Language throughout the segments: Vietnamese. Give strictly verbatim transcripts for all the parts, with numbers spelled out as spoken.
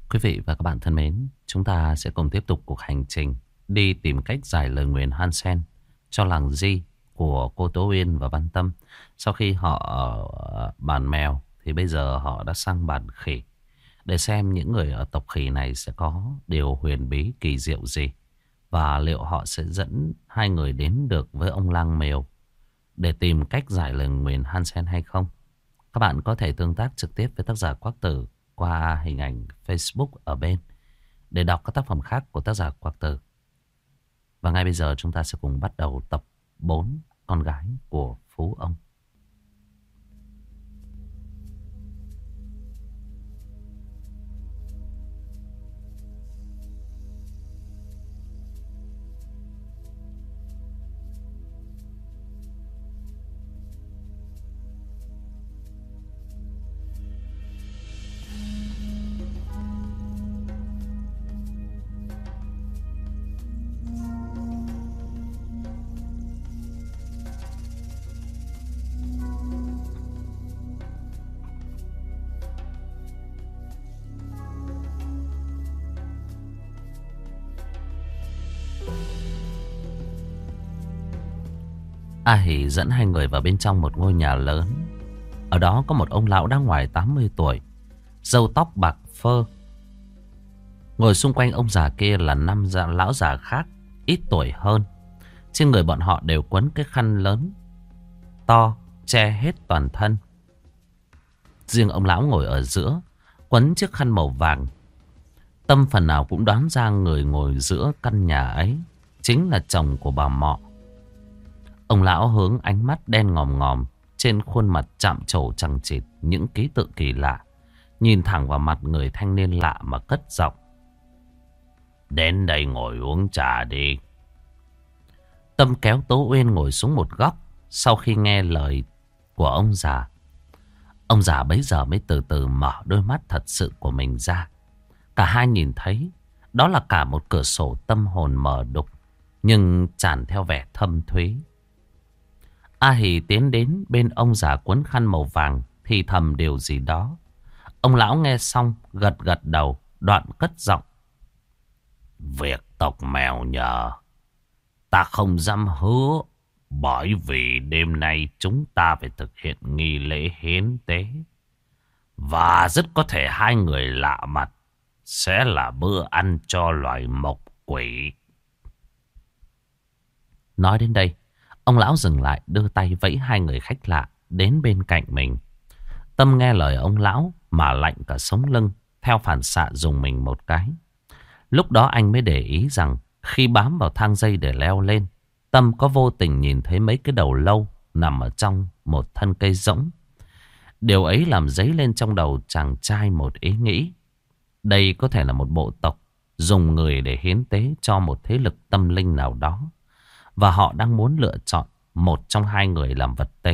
Quý vị và các bạn thân mến, chúng ta sẽ cùng tiếp tục cuộc hành trình đi tìm cách giải lời nguyền Hansen cho làng Di của cô Tố Uyên và Văn Tâm. Sau khi họ ở bàn mèo thì bây giờ họ đã sang bàn khỉ để xem những người ở tộc khỉ này sẽ có điều huyền bí kỳ diệu gì và liệu họ sẽ dẫn hai người đến được với ông lang mèo để tìm cách giải lời nguyền Hansen hay không. Các bạn có thể tương tác trực tiếp với tác giả Quác Tử qua hình ảnh Facebook ở bên để đọc các tác phẩm khác của tác giả Quác Tử. Và ngay bây giờ chúng ta sẽ cùng bắt đầu tập bốn Con gái của Phú Ông. A Hỷ dẫn hai người vào bên trong một ngôi nhà lớn. Ở đó có một ông lão đã ngoài tám mươi tuổi, râu tóc bạc phơ. Ngồi xung quanh ông già kia là năm già lão già khác, ít tuổi hơn. Trên người bọn họ đều quấn cái khăn lớn, to, che hết toàn thân. Riêng ông lão ngồi ở giữa, quấn chiếc khăn màu vàng. Tâm phần nào cũng đoán ra người ngồi giữa căn nhà ấy chính là chồng của bà Mọ. Ông lão hướng ánh mắt đen ngòm ngòm, trên khuôn mặt chạm trổ chằng chịt những ký tự kỳ lạ, nhìn thẳng vào mặt người thanh niên lạ mà cất giọng: "Đến đây ngồi uống trà đi." Tâm kéo Tố Uyên ngồi xuống một góc. Sau khi nghe lời của ông già, ông già bấy giờ mới từ từ mở đôi mắt thật sự của mình ra. Cả hai nhìn thấy đó là cả một cửa sổ tâm hồn mờ đục, nhưng tràn theo vẻ thâm thúy. A Hỷ tiến đến bên ông già quấn khăn màu vàng, thì thầm điều gì đó. Ông lão nghe xong gật gật đầu, đoạn cất giọng: "Việc tộc mèo nhờ ta không dám hứa, bởi vì đêm nay chúng ta phải thực hiện nghi lễ hiến tế, và rất có thể hai người lạ mặt sẽ là bữa ăn cho loài mộc quỷ." Nói đến đây, ông lão dừng lại, đưa tay vẫy hai người khách lạ đến bên cạnh mình. Tâm nghe lời ông lão mà lạnh cả sống lưng, theo phản xạ dùng mình một cái. Lúc đó anh mới để ý rằng khi bám vào thang dây để leo lên, Tâm có vô tình nhìn thấy mấy cái đầu lâu nằm ở trong một thân cây rỗng. Điều ấy làm dấy lên trong đầu chàng trai một ý nghĩ. Đây có thể là một bộ tộc dùng người để hiến tế cho một thế lực tâm linh nào đó, và họ đang muốn lựa chọn một trong hai người làm vật tế.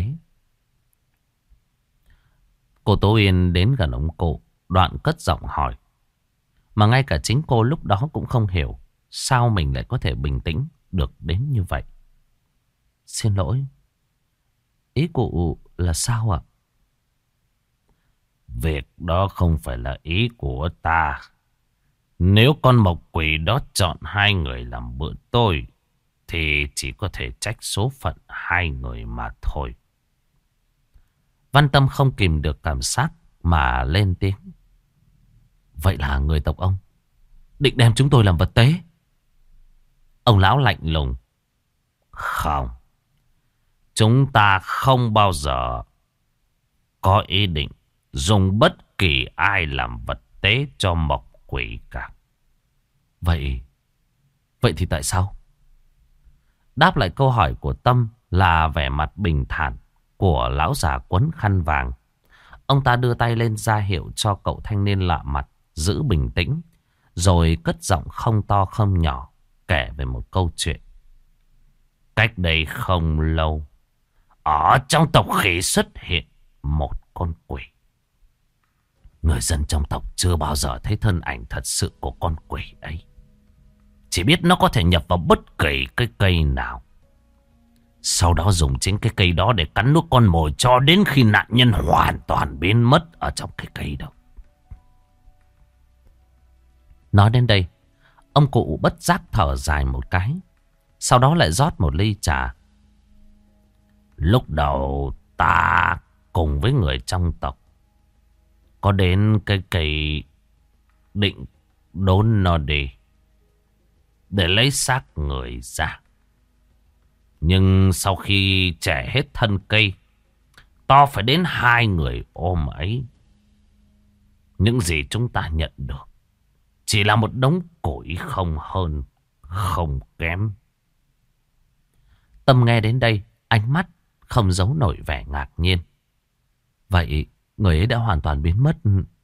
Cô Tố Uyên đến gần ông cụ, đoạn cất giọng hỏi. Mà ngay cả chính cô lúc đó cũng không hiểu sao mình lại có thể bình tĩnh được đến như vậy. "Xin lỗi, ý cụ là sao ạ?" "Việc đó không phải là ý của ta. Nếu con mộc quỷ đó chọn hai người làm bữa tôi, thì chỉ có thể trách số phận hai người mà thôi." Văn Tâm không kìm được cảm giác mà lên tiếng: "Vậy là người tộc ông định đem chúng tôi làm vật tế?" Ông lão lạnh lùng: "Không, chúng ta không bao giờ có ý định dùng bất kỳ ai làm vật tế cho mộc quỷ cả." Vậy, vậy thì tại sao? Đáp lại câu hỏi của Tâm là vẻ mặt bình thản của lão già quấn khăn vàng. Ông ta đưa tay lên ra hiệu cho cậu thanh niên lạ mặt giữ bình tĩnh, rồi cất giọng không to không nhỏ kể về một câu chuyện. Cách đây không lâu, ở trong tộc khỉ xuất hiện một con quỷ. Người dân trong tộc chưa bao giờ thấy thân ảnh thật sự của con quỷ ấy, chỉ biết nó có thể nhập vào bất kỳ cái cây nào, sau đó dùng chính cái cây đó để cắn nuốt con mồi cho đến khi nạn nhân hoàn toàn biến mất ở trong cái cây đó. Nói đến đây, ông cụ bất giác thở dài một cái. Sau đó lại rót một ly trà. Lúc đầu ta cùng với người trong tộc có đến cái cây định đốn nó đi để lấy xác người ra. Nhưng sau khi chẻ hết thân cây, to phải đến hai người ôm ấy. Những gì chúng ta nhận được chỉ là một đống củi, không hơn không kém. Tâm nghe đến đây, ánh mắt không giấu nổi vẻ ngạc nhiên. Vậy người ấy đã hoàn toàn biến mất?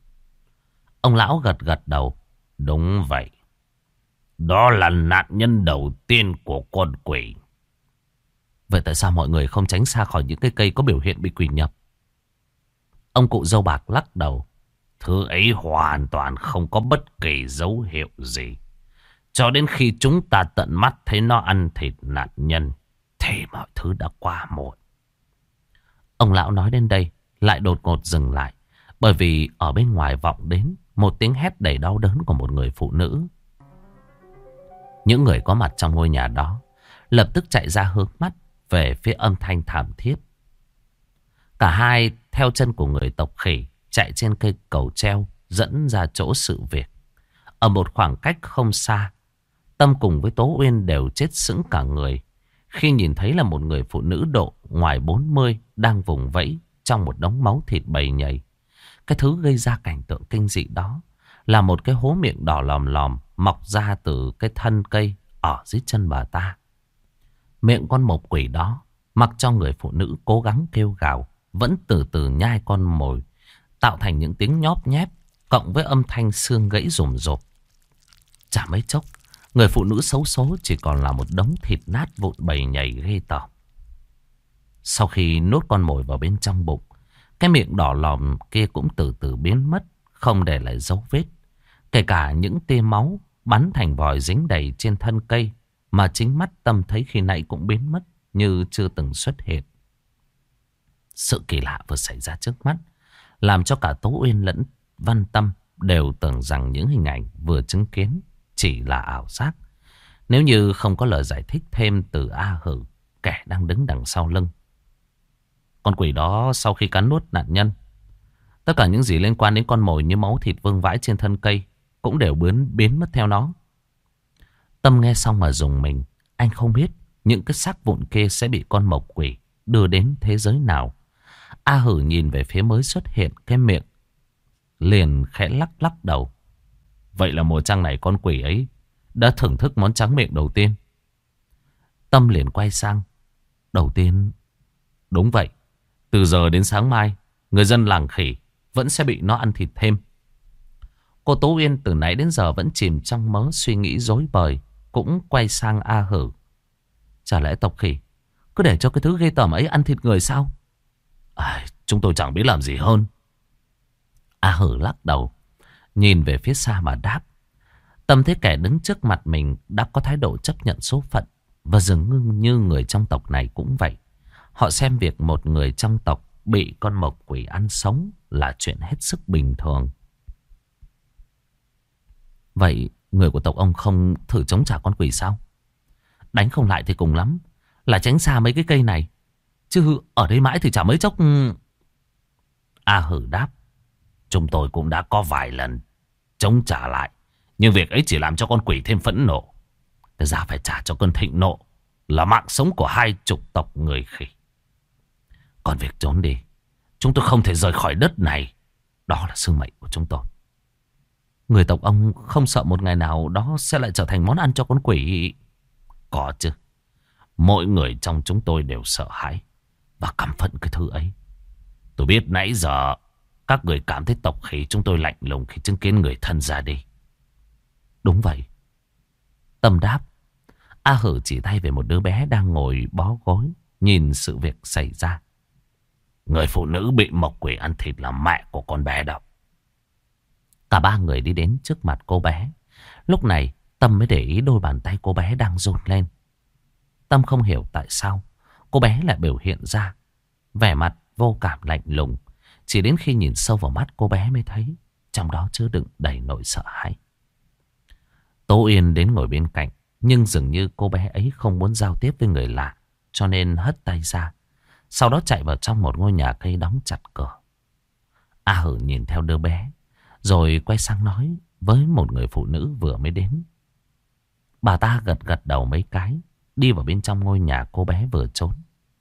Ông lão gật gật đầu. Đúng vậy. Đó là nạn nhân đầu tiên của con quỷ. Vậy tại sao mọi người không tránh xa khỏi những cây cây có biểu hiện bị quỷ nhập? Ông cụ râu bạc lắc đầu. Thứ ấy hoàn toàn không có bất kỳ dấu hiệu gì. Cho đến khi chúng ta tận mắt thấy nó ăn thịt nạn nhân thì mọi thứ đã qua muộn. Ông lão nói đến đây lại đột ngột dừng lại, bởi vì ở bên ngoài vọng đến một tiếng hét đầy đau đớn của một người phụ nữ. Những người có mặt trong ngôi nhà đó lập tức chạy ra hướng mắt về phía âm thanh thảm thiết. Cả hai theo chân của người tộc khỉ chạy trên cây cầu treo dẫn ra chỗ sự việc. Ở một khoảng cách không xa, Tâm cùng với Tố Uyên đều chết sững cả người khi nhìn thấy là một người phụ nữ độ ngoài bốn mươi đang vùng vẫy trong một đống máu thịt bầy nhầy. Cái thứ gây ra cảnh tượng kinh dị đó là một cái hố miệng đỏ lòm lòm mọc ra từ cái thân cây ở dưới chân bà ta. Miệng con mộc quỷ đó mặc cho người phụ nữ cố gắng kêu gào, vẫn từ từ nhai con mồi, tạo thành những tiếng nhóp nhép cộng với âm thanh xương gãy rùm rộp. Chả mấy chốc, người phụ nữ xấu số chỉ còn là một đống thịt nát vụn bầy nhầy ghê tởm. Sau khi nuốt con mồi vào bên trong bụng, cái miệng đỏ lòm kia cũng từ từ biến mất, không để lại dấu vết. Kể cả những tia máu bắn thành vòi dính đầy trên thân cây mà chính mắt Tâm thấy khi nãy cũng biến mất như chưa từng xuất hiện. Sự kỳ lạ vừa xảy ra trước mắt làm cho cả Tố Uyên lẫn Văn Tâm đều tưởng rằng những hình ảnh vừa chứng kiến chỉ là ảo giác, nếu như không có lời giải thích thêm từ A Hử, kẻ đang đứng đằng sau lưng. Con quỷ đó sau khi cắn nuốt nạn nhân, tất cả những gì liên quan đến con mồi như máu thịt vương vãi trên thân cây cũng đều biến, biến mất theo nó. Tâm nghe xong mà rùng mình. Anh không biết những cái xác vụn kia sẽ bị con mộc quỷ đưa đến thế giới nào. A Hử nhìn về phía mới xuất hiện cái miệng, liền khẽ lắc lắc đầu. Vậy là mùa trăng này con quỷ ấy đã thưởng thức món tráng miệng đầu tiên. Tâm liền quay sang. Đầu tiên? Đúng vậy. Từ giờ đến sáng mai, người dân làng khỉ vẫn sẽ bị nó ăn thịt thêm. Cô Tố Uyên từ nãy đến giờ vẫn chìm trong mớ suy nghĩ rối bời, cũng quay sang A Hử. Chả lẽ tộc khỉ cứ để cho cái thứ ghê tởm ấy ăn thịt người sao? À, chúng tôi chẳng biết làm gì hơn. A Hử lắc đầu, nhìn về phía xa mà đáp. Tâm thấy kẻ đứng trước mặt mình đã có thái độ chấp nhận số phận, và dường như người trong tộc này cũng vậy. Họ xem việc một người trong tộc bị con mộc quỷ ăn sống là chuyện hết sức bình thường. Vậy người của tộc ông không thử chống trả con quỷ sao? Đánh không lại thì cùng lắm là tránh xa mấy cái cây này, chứ ở đây mãi thì chả mấy chốc. A Hử đáp. Chúng tôi cũng đã có vài lần chống trả lại, nhưng việc ấy chỉ làm cho con quỷ thêm phẫn nộ. Cái giá phải trả cho cơn thịnh nộ là mạng sống của hai chục tộc người khỉ. Còn việc trốn đi, chúng tôi không thể rời khỏi đất này. Đó là sứ mệnh của chúng tôi. Người tộc ông không sợ một ngày nào đó sẽ lại trở thành món ăn cho con quỷ? Có chứ. Mỗi người trong chúng tôi đều sợ hãi và căm phẫn cái thứ ấy. Tôi biết nãy giờ các người cảm thấy tộc khỉ chúng tôi lạnh lùng khi chứng kiến người thân ra đi. Đúng vậy. Tâm đáp. A Hử chỉ tay về một đứa bé đang ngồi bó gối nhìn sự việc xảy ra. Người phụ nữ bị mộc quỷ ăn thịt là mẹ của con bé đó. Cả ba người đi đến trước mặt cô bé. Lúc này Tâm mới để ý đôi bàn tay cô bé đang run lên. Tâm không hiểu tại sao cô bé lại biểu hiện ra vẻ mặt vô cảm lạnh lùng. Chỉ đến khi nhìn sâu vào mắt cô bé mới thấy trong đó chứa đựng đầy nỗi sợ hãi. Tố Uyên đến ngồi bên cạnh, nhưng dường như cô bé ấy không muốn giao tiếp với người lạ, cho nên hất tay ra. Sau đó chạy vào trong một ngôi nhà cây đóng chặt cửa. A Hử nhìn theo đứa bé, rồi quay sang nói với một người phụ nữ vừa mới đến. Bà ta gật gật đầu mấy cái, đi vào bên trong ngôi nhà cô bé vừa trốn.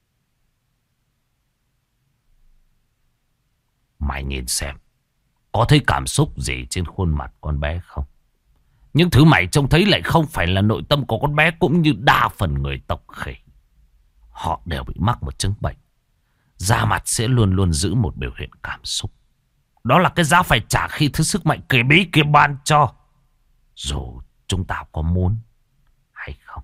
Mày nhìn xem, có thấy cảm xúc gì trên khuôn mặt con bé không? Những thứ mày trông thấy lại không phải là nội tâm của con bé, cũng như đa phần người tộc khỉ. Họ đều bị mắc một chứng bệnh. Da mặt sẽ luôn luôn giữ một biểu hiện cảm xúc. Đó là cái giá phải trả khi thứ sức mạnh kỳ bí kia ban cho, dù chúng ta có muốn hay không.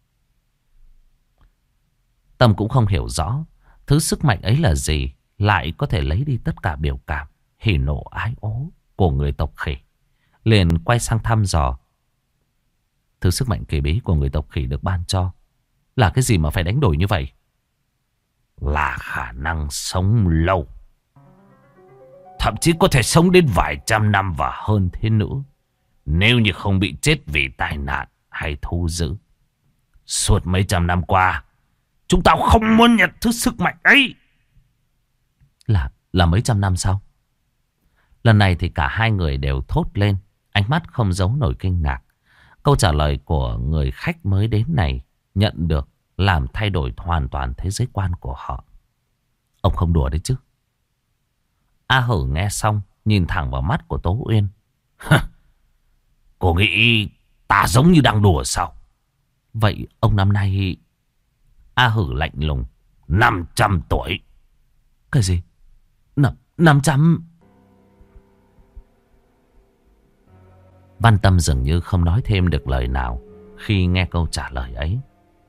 Tâm cũng không hiểu rõ thứ sức mạnh ấy là gì, lại có thể lấy đi tất cả biểu cảm hỉ nộ ái ố của người tộc khỉ. Liền quay sang thăm dò. Thứ sức mạnh kỳ bí của người tộc khỉ được ban cho là cái gì mà phải đánh đổi như vậy? Là khả năng sống lâu, thậm chí có thể sống đến vài trăm năm và hơn thế nữa, nếu như không bị chết vì tai nạn hay thu giữ. Suốt mấy trăm năm qua, chúng ta không muốn nhận thứ sức mạnh ấy. Là, là mấy trăm năm sau? Lần này thì cả hai người đều thốt lên, ánh mắt không giấu nổi kinh ngạc. Câu trả lời của người khách mới đến này nhận được làm thay đổi hoàn toàn thế giới quan của họ. Ông không đùa đấy chứ? A Hử nghe xong, nhìn thẳng vào mắt của Tố Uyên. Cô nghĩ ta giống như đang đùa sao? Vậy ông năm nay... A Hử lạnh lùng. năm trăm tuổi. Cái gì? Năm, năm trăm... Văn Tâm dường như không nói thêm được lời nào khi nghe câu trả lời ấy.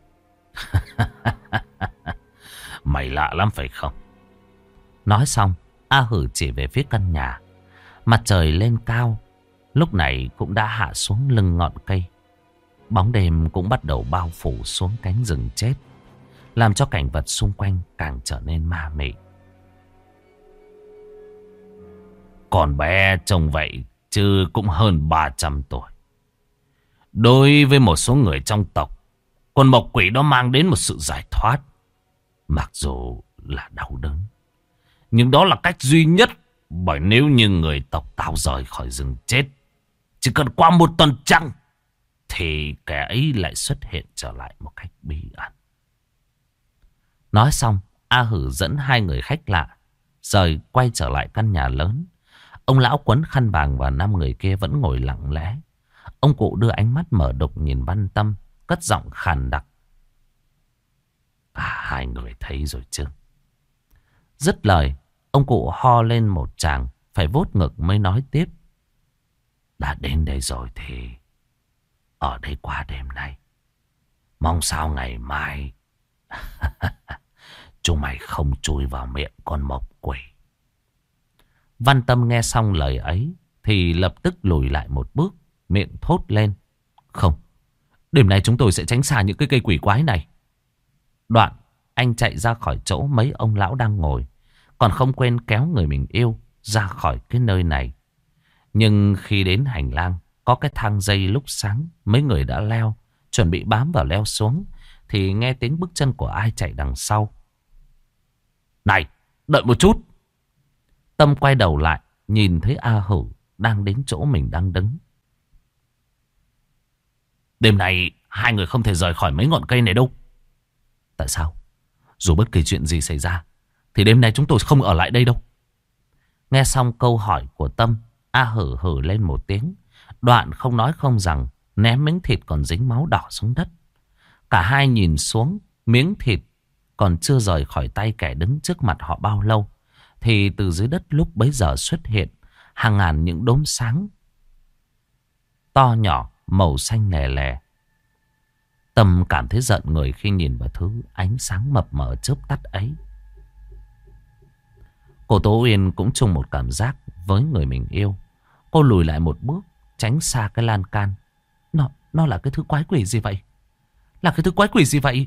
Mày lạ lắm phải không? Nói xong, A Hử chỉ về phía căn nhà. Mặt trời lên cao, lúc này cũng đã hạ xuống lưng ngọn cây. Bóng đêm cũng bắt đầu bao phủ xuống cánh rừng chết, làm cho cảnh vật xung quanh càng trở nên ma mị. Con bé trông vậy chứ cũng hơn ba trăm tuổi. Đối với một số người trong tộc, con mộc quỷ đó mang đến một sự giải thoát, mặc dù là đau đớn. Nhưng đó là cách duy nhất, bởi nếu như người tộc tao rời khỏi rừng chết, chỉ cần qua một tuần trăng, thì kẻ ấy lại xuất hiện trở lại một cách bí ẩn. Nói xong, A Hử dẫn hai người khách lạ rời quay trở lại căn nhà lớn. Ông lão quấn khăn vàng và năm người kia vẫn ngồi lặng lẽ. Ông cụ đưa ánh mắt mở đục nhìn Văn Tâm, cất giọng khàn đặc. Cả hai người thấy rồi chứ? Dứt lời, ông cụ ho lên một tràng, phải vuốt ngực mới nói tiếp. Đã đến đây rồi thì ở đây qua đêm nay. Mong sao ngày mai chúng mày không chui vào miệng con mộc quỷ. Văn Tâm nghe xong lời ấy thì lập tức lùi lại một bước, miệng thốt lên. Không, đêm nay chúng tôi sẽ tránh xa những cái cây quỷ quái này. Đoạn anh chạy ra khỏi chỗ mấy ông lão đang ngồi, còn không quên kéo người mình yêu ra khỏi cái nơi này. Nhưng khi đến hành lang có cái thang dây lúc sáng, mấy người đã leo, chuẩn bị bám vào leo xuống, thì nghe tiếng bước chân của ai chạy đằng sau. Này, đợi một chút. Tâm quay đầu lại, nhìn thấy A Hử đang đến chỗ mình đang đứng. Đêm nay hai người không thể rời khỏi mấy ngọn cây này đâu. Tại sao? Dù bất kỳ chuyện gì xảy ra thì đêm nay chúng tôi không ở lại đây đâu. Nghe xong câu hỏi của Tâm, A Hử hử lên một tiếng, đoạn không nói không rằng ném miếng thịt còn dính máu đỏ xuống đất. Cả hai nhìn xuống, miếng thịt còn chưa rời khỏi tay kẻ đứng trước mặt họ bao lâu, thì từ dưới đất lúc bấy giờ xuất hiện hàng ngàn những đốm sáng to nhỏ màu xanh lè lè. Tâm cảm thấy giận người khi nhìn vào thứ ánh sáng mập mờ chớp tắt ấy. Cô Tố Uyên cũng chung một cảm giác với người mình yêu. Cô lùi lại một bước, tránh xa cái lan can. Nó, nó là cái thứ quái quỷ gì vậy? Là cái thứ quái quỷ gì vậy?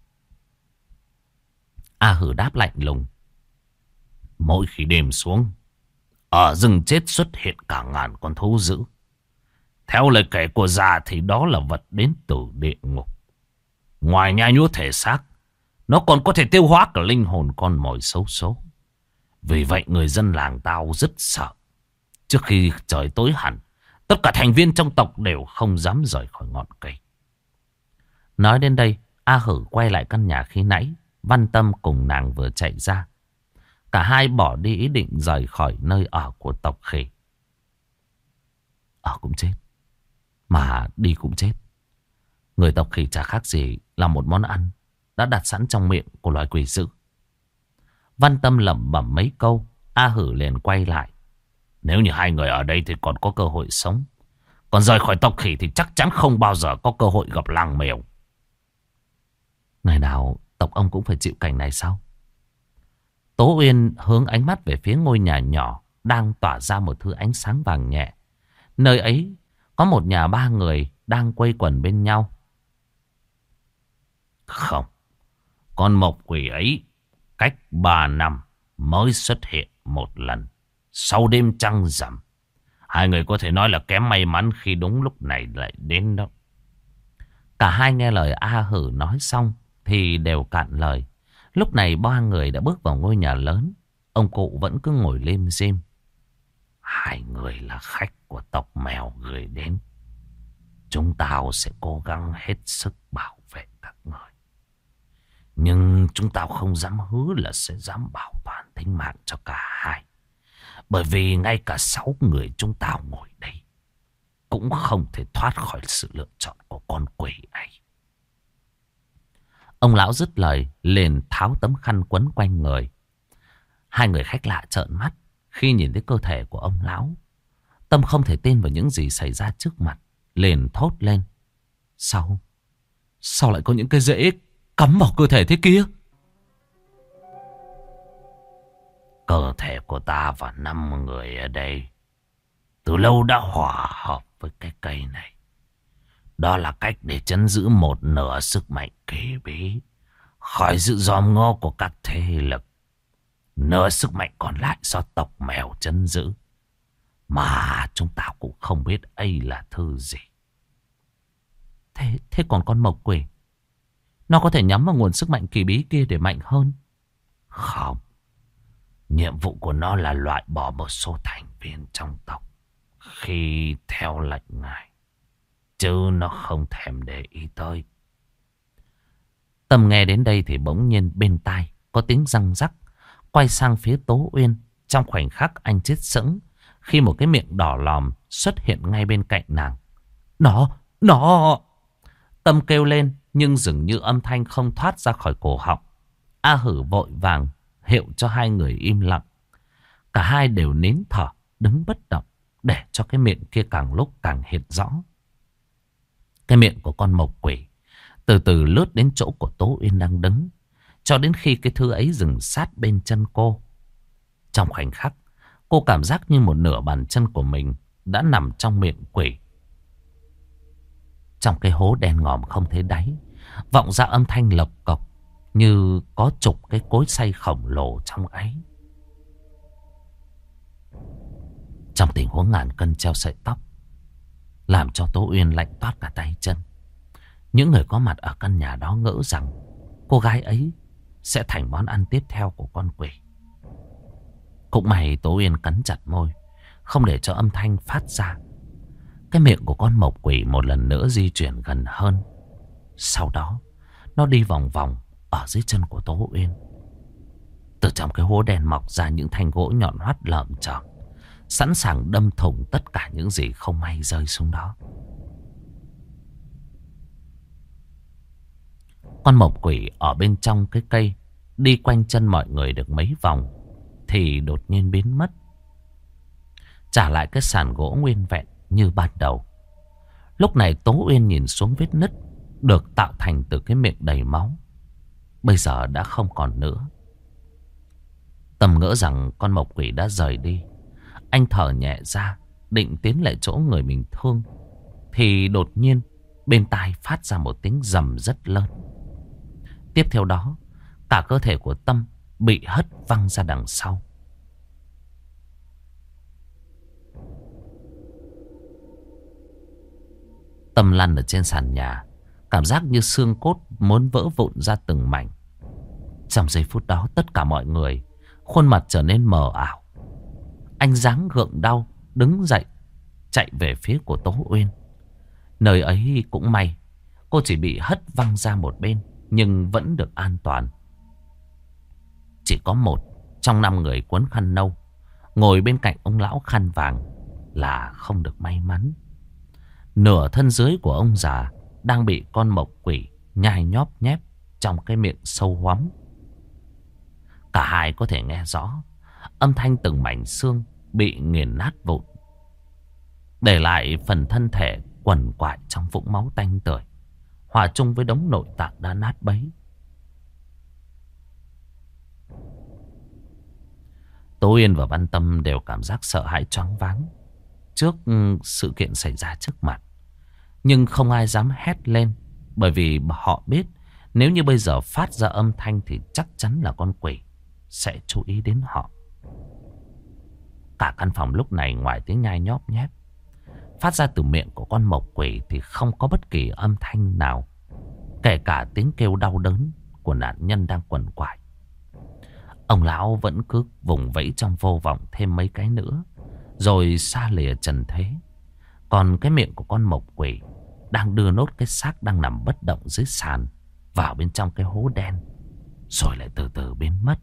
A Hử đáp lạnh lùng. Mỗi khi đêm xuống, ở rừng chết xuất hiện cả ngàn con thú dữ. Theo lời kể của già thì đó là vật đến từ địa ngục. Ngoài nhai nhúa thể xác, nó còn có thể tiêu hóa cả linh hồn con mồi xấu số. Vì vậy người dân làng tao rất sợ. Trước khi trời tối hẳn, tất cả thành viên trong tộc đều không dám rời khỏi ngọn cây. Nói đến đây, A Hử quay lại căn nhà khi nãy. Văn Tâm cùng nàng vừa chạy ra. Cả hai bỏ đi ý định rời khỏi nơi ở của tộc khỉ. Ở cũng chết, mà đi cũng chết. Người tộc khỉ chả khác gì là một món ăn đã đặt sẵn trong miệng của loài quỷ dữ. Văn Tâm lẩm bẩm mấy câu, A Hử liền quay lại. Nếu như hai người ở đây thì còn có cơ hội sống. Còn rời khỏi tộc khỉ thì chắc chắn không bao giờ có cơ hội gặp làng mèo. Ngày nào tộc ông cũng phải chịu cảnh này sao? Tố Uyên hướng ánh mắt về phía ngôi nhà nhỏ đang tỏa ra một thứ ánh sáng vàng nhẹ. Nơi ấy có một nhà ba người đang quây quần bên nhau. Không, con mộc quỷ ấy cách ba năm mới xuất hiện một lần. Sau đêm trăng rằm, hai người có thể nói là kém may mắn khi đúng lúc này lại đến đó. Cả hai nghe lời A Hử nói xong thì đều cạn lời. Lúc này ba người đã bước vào ngôi nhà lớn. Ông cụ vẫn cứ ngồi lim dim. Hai người là khách của tộc mèo gửi đến. Chúng tao sẽ cố gắng hết sức bảo vệ các người. Nhưng chúng tao không dám hứa là sẽ dám bảo toàn tính mạng cho cả hai. Bởi vì ngay cả sáu người chúng tao ngồi đây cũng không thể thoát khỏi sự lựa chọn của con quỷ ấy. Ông lão dứt lời liền tháo tấm khăn quấn quanh người. Hai người khách lạ trợn mắt khi nhìn thấy cơ thể của ông lão. Tâm không thể tin vào những gì xảy ra trước mặt, liền thốt lên. Sao? Sao lại có những cái rễ cắm vào cơ thể thế kia? Cơ thể của ta và năm người ở đây từ lâu đã hòa hợp với cái cây này. Đó là cách để trấn giữ một nửa sức mạnh kỳ bí khỏi sự dòm ngó của các thế lực. Nửa sức mạnh còn lại do tộc mèo trấn giữ, mà chúng ta cũng không biết ấy là thứ gì. Thế, thế còn con mộc quỷ, nó có thể nhắm vào nguồn sức mạnh kỳ bí kia để mạnh hơn? Không. Nhiệm vụ của nó là loại bỏ một số thành viên trong tộc khi theo lệnh ngài, chứ nó không thèm để ý tới. Tâm nghe đến đây thì bỗng nhiên bên tai có tiếng răng rắc. Quay sang phía Tố Uyên. Trong khoảnh khắc anh chết sững khi một cái miệng đỏ lòm xuất hiện ngay bên cạnh nàng. Nó, nó... Tâm kêu lên nhưng dường như âm thanh không thoát ra khỏi cổ họng. A Hử vội vàng hiệu cho hai người im lặng. Cả hai đều nín thở, đứng bất động để cho cái miệng kia càng lúc càng hiện rõ. Cái miệng của con mộc quỷ từ từ lướt đến chỗ của Tố Uyên đang đứng, cho đến khi cái thứ ấy dừng sát bên chân cô. Trong khoảnh khắc, cô cảm giác như một nửa bàn chân của mình đã nằm trong miệng quỷ. Trong cái hố đen ngòm không thấy đáy, vọng ra âm thanh lộc cộc như có chục cái cối xay khổng lồ trong ấy. Trong tình huống ngàn cân treo sợi tóc, làm cho Tố Uyên lạnh toát cả tay chân. Những người có mặt ở căn nhà đó ngỡ rằng cô gái ấy sẽ thành món ăn tiếp theo của con quỷ. Cũng may Tố Uyên cắn chặt môi, không để cho âm thanh phát ra. Cái miệng của con mộc quỷ một lần nữa di chuyển gần hơn. Sau đó nó đi vòng vòng ở dưới chân của Tố Uyên. Từ trong cái hố đen mọc ra những thanh gỗ nhọn hoắt lởm chởm, sẵn sàng đâm thủng tất cả những gì không may rơi xuống đó. Con mộc quỷ ở bên trong cái cây đi quanh chân mọi người được mấy vòng thì đột nhiên biến mất, trả lại cái sàn gỗ nguyên vẹn như ban đầu. Lúc này Tố Uyên nhìn xuống vết nứt được tạo thành từ cái miệng đầy máu, bây giờ đã không còn nữa. Tâm ngỡ rằng con mộc quỷ đã rời đi. Anh thở nhẹ ra định tiến lại chỗ người mình thương, thì đột nhiên bên tai phát ra một tiếng rầm rất lớn. Tiếp theo đó, cả cơ thể của Tâm bị hất văng ra đằng sau. Tâm lăn ở trên sàn nhà, cảm giác như xương cốt muốn vỡ vụn ra từng mảnh. Trong giây phút đó tất cả mọi người khuôn mặt trở nên mờ ảo. Anh dáng gượng đau đứng dậy chạy về phía của Tố Uyên. Nơi ấy cũng may, cô chỉ bị hất văng ra một bên nhưng vẫn được an toàn. Chỉ có một trong năm người quấn khăn nâu ngồi bên cạnh ông lão khăn vàng là không được may mắn. Nửa thân dưới của ông già đang bị con mộc quỷ nhai nhóp nhép trong cái miệng sâu hoắm. Cả hai có thể nghe rõ âm thanh từng mảnh xương bị nghiền nát vụn, để lại phần thân thể quằn quại trong vũng máu tanh tưởi, hòa chung với đống nội tạng đã nát bấy. Tố Uyên và Văn Tâm đều cảm giác sợ hãi choáng váng trước sự kiện xảy ra trước mặt. Nhưng không ai dám hét lên, bởi vì họ biết nếu như bây giờ phát ra âm thanh thì chắc chắn là con quỷ sẽ chú ý đến họ. Cả căn phòng lúc này ngoài tiếng nhai nhóp nhép phát ra từ miệng của con mộc quỷ thì không có bất kỳ âm thanh nào, kể cả tiếng kêu đau đớn của nạn nhân đang quằn quại. Ông lão vẫn cứ vùng vẫy trong vô vọng thêm mấy cái nữa rồi xa lìa trần thế. Còn cái miệng của con mộc quỷ đang đưa nốt cái xác đang nằm bất động dưới sàn vào bên trong cái hố đen, rồi lại từ từ biến mất.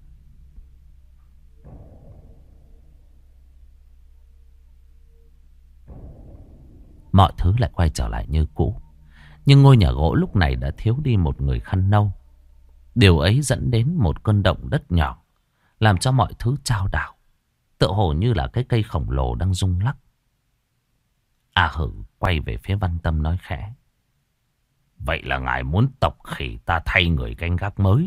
Mọi thứ lại quay trở lại như cũ. Nhưng ngôi nhà gỗ lúc này đã thiếu đi một người khăn nâu. Điều ấy dẫn đến một cơn động đất nhỏ, làm cho mọi thứ chao đảo, tựa hồ như là cái cây khổng lồ đang rung lắc. A Hử quay về phía Văn Tâm nói khẽ: vậy là ngài muốn tộc khỉ ta thay người canh gác mới?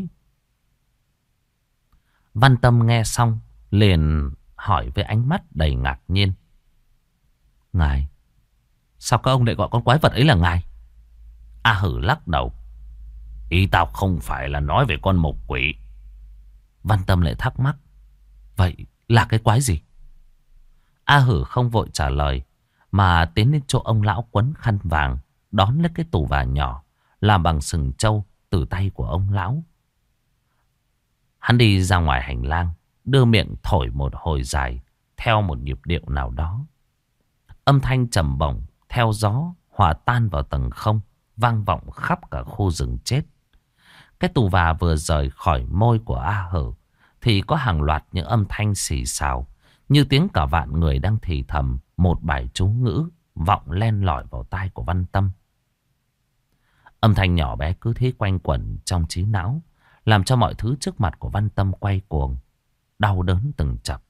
Văn Tâm nghe xong liền hỏi với ánh mắt đầy ngạc nhiên: ngài, sao các ông lại gọi con quái vật ấy là ngài? A Hử lắc đầu: ý tao không phải là nói về con mộc quỷ. Văn Tâm lại thắc mắc: vậy là cái quái gì? A Hử không vội trả lời, mà tiến đến chỗ ông lão quấn khăn vàng, đón lấy cái tù và nhỏ làm bằng sừng trâu từ tay của ông lão. Hắn đi ra ngoài hành lang, đưa miệng thổi một hồi dài theo một nhịp điệu nào đó. Âm thanh trầm bổng theo gió hòa tan vào tầng không, vang vọng khắp cả khu rừng chết. Cái tù và vừa rời khỏi môi của A Hử thì có hàng loạt những âm thanh xì xào, như tiếng cả vạn người đang thì thầm một bài chú ngữ vọng len lỏi vào tai của Văn Tâm. Âm thanh nhỏ bé cứ thế quanh quẩn trong trí não, làm cho mọi thứ trước mặt của Văn Tâm quay cuồng, đau đớn từng chập.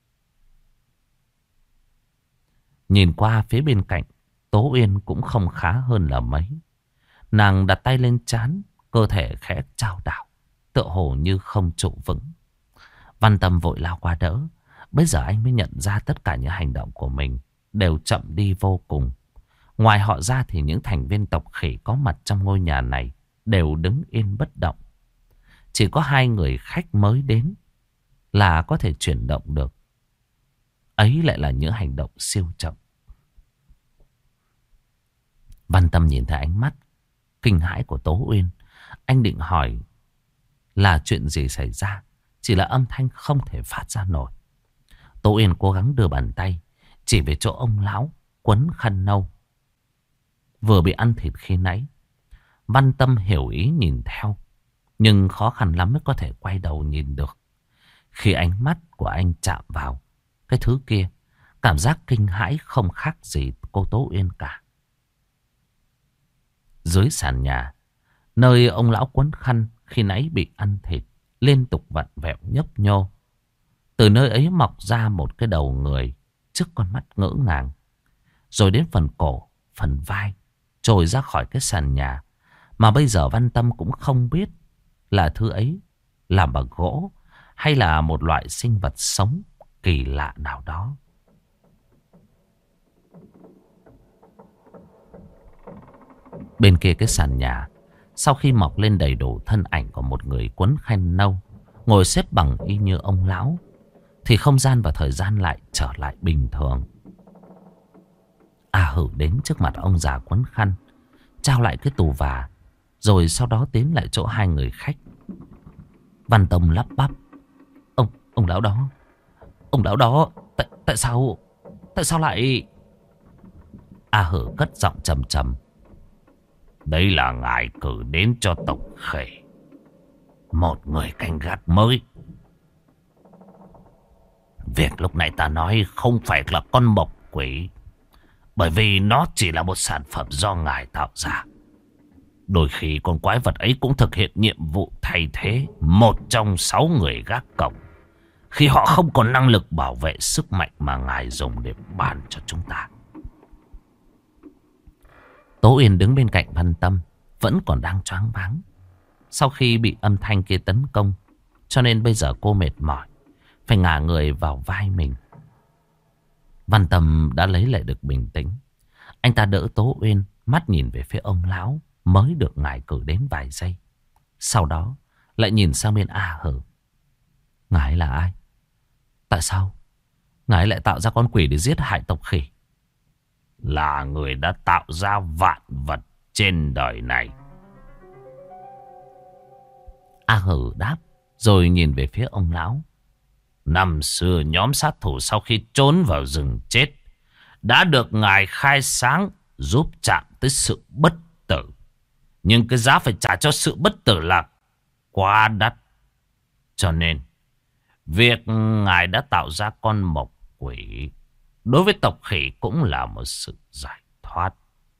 Nhìn qua phía bên cạnh, Tố Uyên cũng không khá hơn là mấy. Nàng đặt tay lên trán, cơ thể khẽ chao đảo, tựa hồ như không trụ vững. Văn Tâm vội lao qua đỡ. Bây giờ anh mới nhận ra tất cả những hành động của mình đều chậm đi vô cùng. Ngoài họ ra thì những thành viên tộc khỉ có mặt trong ngôi nhà này đều đứng yên bất động. Chỉ có hai người khách mới đến là có thể chuyển động được. Ấy lại là những hành động siêu chậm. Văn Tâm nhìn thấy ánh mắt kinh hãi của Tố Uyên. Anh định hỏi là chuyện gì xảy ra, chỉ là âm thanh không thể phát ra nổi. Tố Uyên cố gắng đưa bàn tay chỉ về chỗ ông lão quấn khăn nâu vừa bị ăn thịt khi nãy. Văn Tâm hiểu ý nhìn theo, nhưng khó khăn lắm mới có thể quay đầu nhìn được. Khi ánh mắt của anh chạm vào cái thứ kia, cảm giác kinh hãi không khác gì cô Tố Uyên cả. Dưới sàn nhà, nơi ông lão quấn khăn khi nãy bị ăn thịt, liên tục vặn vẹo nhấp nhô. Từ nơi ấy mọc ra một cái đầu người trước con mắt ngỡ ngàng. Rồi đến phần cổ, phần vai, trồi ra khỏi cái sàn nhà. Mà bây giờ Văn Tâm cũng không biết là thứ ấy làm bằng gỗ hay là một loại sinh vật sống kỳ lạ nào đó. Bên kia cái sàn nhà, sau khi mọc lên đầy đủ thân ảnh của một người quấn khăn nâu, ngồi xếp bằng y như ông lão, thì không gian và thời gian lại trở lại bình thường. A Hử đến trước mặt ông già quấn khăn, trao lại cái tù và, rồi sau đó tiến lại chỗ hai người khách. Văn Tâm lắp bắp. Ông, ông lão đó, ông lão đó, tại, tại sao, tại sao lại... A Hử cất giọng trầm trầm. Đây là ngài cử đến cho tộc Khỉ một người canh gác mới. Việc lúc nãy ta nói không phải là con mộc quỷ, bởi vì nó chỉ là một sản phẩm do ngài tạo ra. Đôi khi con quái vật ấy cũng thực hiện nhiệm vụ thay thế một trong sáu người gác cổng, khi họ không còn năng lực bảo vệ sức mạnh mà ngài dùng để ban cho chúng ta. Tố Uyên đứng bên cạnh Văn Tâm, vẫn còn đang choáng váng. Sau khi bị âm thanh kia tấn công, cho nên bây giờ cô mệt mỏi, phải ngả người vào vai mình. Văn Tâm đã lấy lại được bình tĩnh. Anh ta đỡ Tố Uyên, mắt nhìn về phía ông lão mới được ngài cử đến vài giây. Sau đó lại nhìn sang bên A Hử. Ngài là ai? Tại sao ngài lại tạo ra con quỷ để giết hại tộc Khỉ? Là người đã tạo ra vạn vật trên đời này. A Hử đáp, rồi nhìn về phía ông lão. Năm xưa nhóm sát thủ sau khi trốn vào rừng chết đã được ngài khai sáng, giúp chạm tới sự bất tử. Nhưng cái giá phải trả cho sự bất tử là quá đắt. Cho nên việc ngài đã tạo ra con mộc quỷ đối với tộc Khỉ cũng là một sự giải thoát.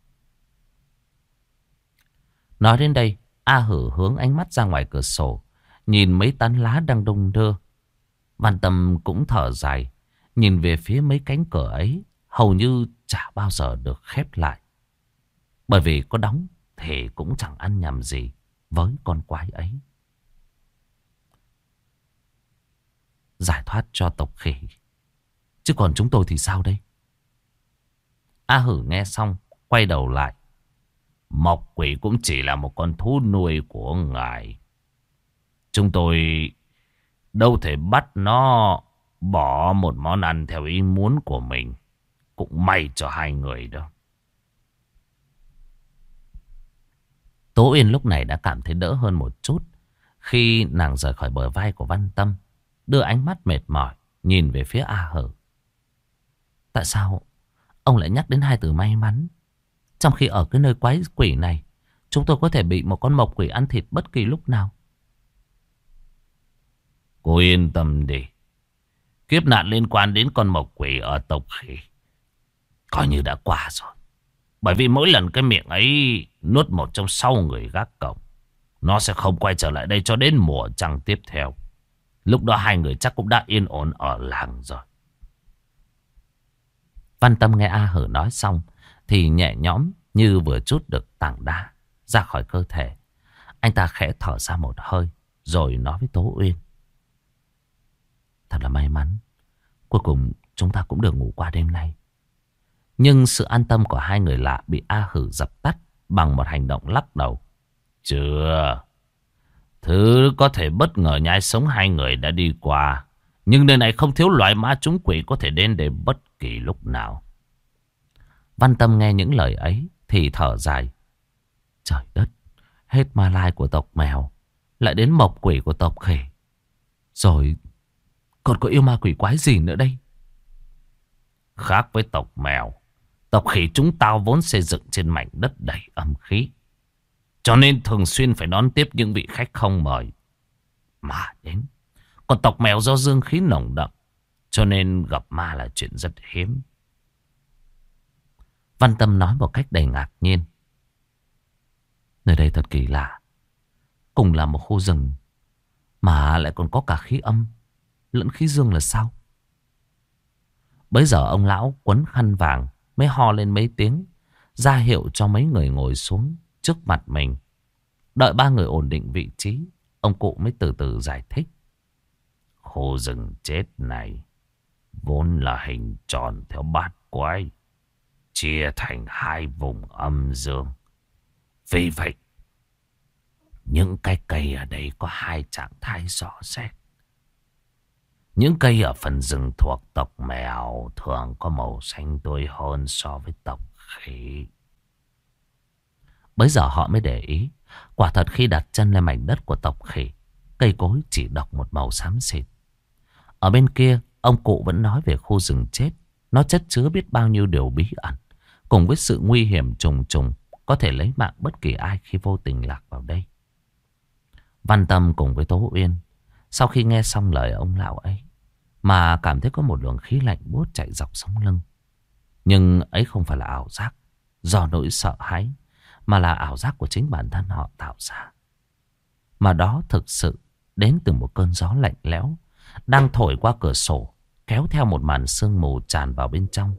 Nói đến đây, A Hử hướng ánh mắt ra ngoài cửa sổ, nhìn mấy tán lá đang đung đưa. Văn Tâm cũng thở dài, nhìn về phía mấy cánh cửa ấy, hầu như chả bao giờ được khép lại. Bởi vì có đóng thì cũng chẳng ăn nhầm gì với con quái ấy. Giải thoát cho tộc Khỉ, chứ còn chúng tôi thì sao đây? A Hử nghe xong, quay đầu lại. Mộc quỷ cũng chỉ là một con thú nuôi của ngài. Chúng tôi đâu thể bắt nó bỏ một món ăn theo ý muốn của mình. Cũng may cho hai người đó. Tố Uyên lúc này đã cảm thấy đỡ hơn một chút, khi nàng rời khỏi bờ vai của Văn Tâm, đưa ánh mắt mệt mỏi nhìn về phía A Hử. Tại sao ông lại nhắc đến hai từ may mắn, trong khi ở cái nơi quái quỷ này chúng tôi có thể bị một con mộc quỷ ăn thịt bất kỳ lúc nào? Cô yên tâm đi. Kiếp nạn liên quan đến con mộc quỷ ở tộc Khỉ coi như đã qua rồi. Bởi vì mỗi lần cái miệng ấy nuốt một trong sáu người gác cổng, nó sẽ không quay trở lại đây cho đến mùa trăng tiếp theo. Lúc đó hai người chắc cũng đã yên ổn ở làng rồi. Văn Tâm nghe A Hử nói xong thì nhẹ nhõm như vừa trút được tảng đá ra khỏi cơ thể. Anh ta khẽ thở ra một hơi, rồi nói với Tố Uyên. Thật là may mắn, cuối cùng chúng ta cũng được ngủ qua đêm nay. Nhưng sự an tâm của hai người lạ bị A Hử dập tắt bằng một hành động lắc đầu. Chưa. Thứ có thể bất ngờ nhai sống hai người đã đi qua. Nhưng nơi này không thiếu loại ma trúng quỷ có thể đến để bất kỳ lúc nào. Văn Tâm nghe những lời ấy thì thở dài. Trời đất, hết ma lai của tộc mèo, lại đến mộc quỷ của tộc Khỉ. Rồi còn có yêu ma quỷ quái gì nữa đây? Khác với tộc mèo, tộc Khỉ chúng tao vốn xây dựng trên mảnh đất đầy âm khí, cho nên thường xuyên phải đón tiếp những vị khách không mời mà đến. Còn tộc mèo do dương khí nồng đậm, cho nên gặp ma là chuyện rất hiếm. Văn Tâm nói một cách đầy ngạc nhiên. Nơi đây thật kỳ lạ. Cùng là một khu rừng mà lại còn có cả khí âm lẫn khí dương là sao? Bấy giờ ông lão quấn khăn vàng mới ho lên mấy tiếng, ra hiệu cho mấy người ngồi xuống trước mặt mình. Đợi ba người ổn định vị trí, ông cụ mới từ từ giải thích. Khu rừng chết này vốn là hình tròn theo bát quái, chia thành hai vùng âm dương. Vì vậy, những cái cây ở đây có hai trạng thái rõ rệt. Những cây ở phần rừng thuộc tộc mèo thường có màu xanh tươi hơn so với tộc Khỉ. Bấy giờ họ mới để ý. Quả thật khi đặt chân lên mảnh đất của tộc khỉ, cây cối chỉ đọc một màu xám xịt. Ở bên kia, ông cụ vẫn nói về khu rừng chết. Nó chất chứa biết bao nhiêu điều bí ẩn, cùng với sự nguy hiểm trùng trùng, có thể lấy mạng bất kỳ ai khi vô tình lạc vào đây. Văn Tâm cùng với Tố Uyên, sau khi nghe xong lời ông lão ấy, mà cảm thấy có một luồng khí lạnh buốt chạy dọc sống lưng. Nhưng ấy không phải là ảo giác do nỗi sợ hãi, mà là ảo giác của chính bản thân họ tạo ra. Mà đó thực sự đến từ một cơn gió lạnh lẽo đang thổi qua cửa sổ, kéo theo một màn sương mù tràn vào bên trong.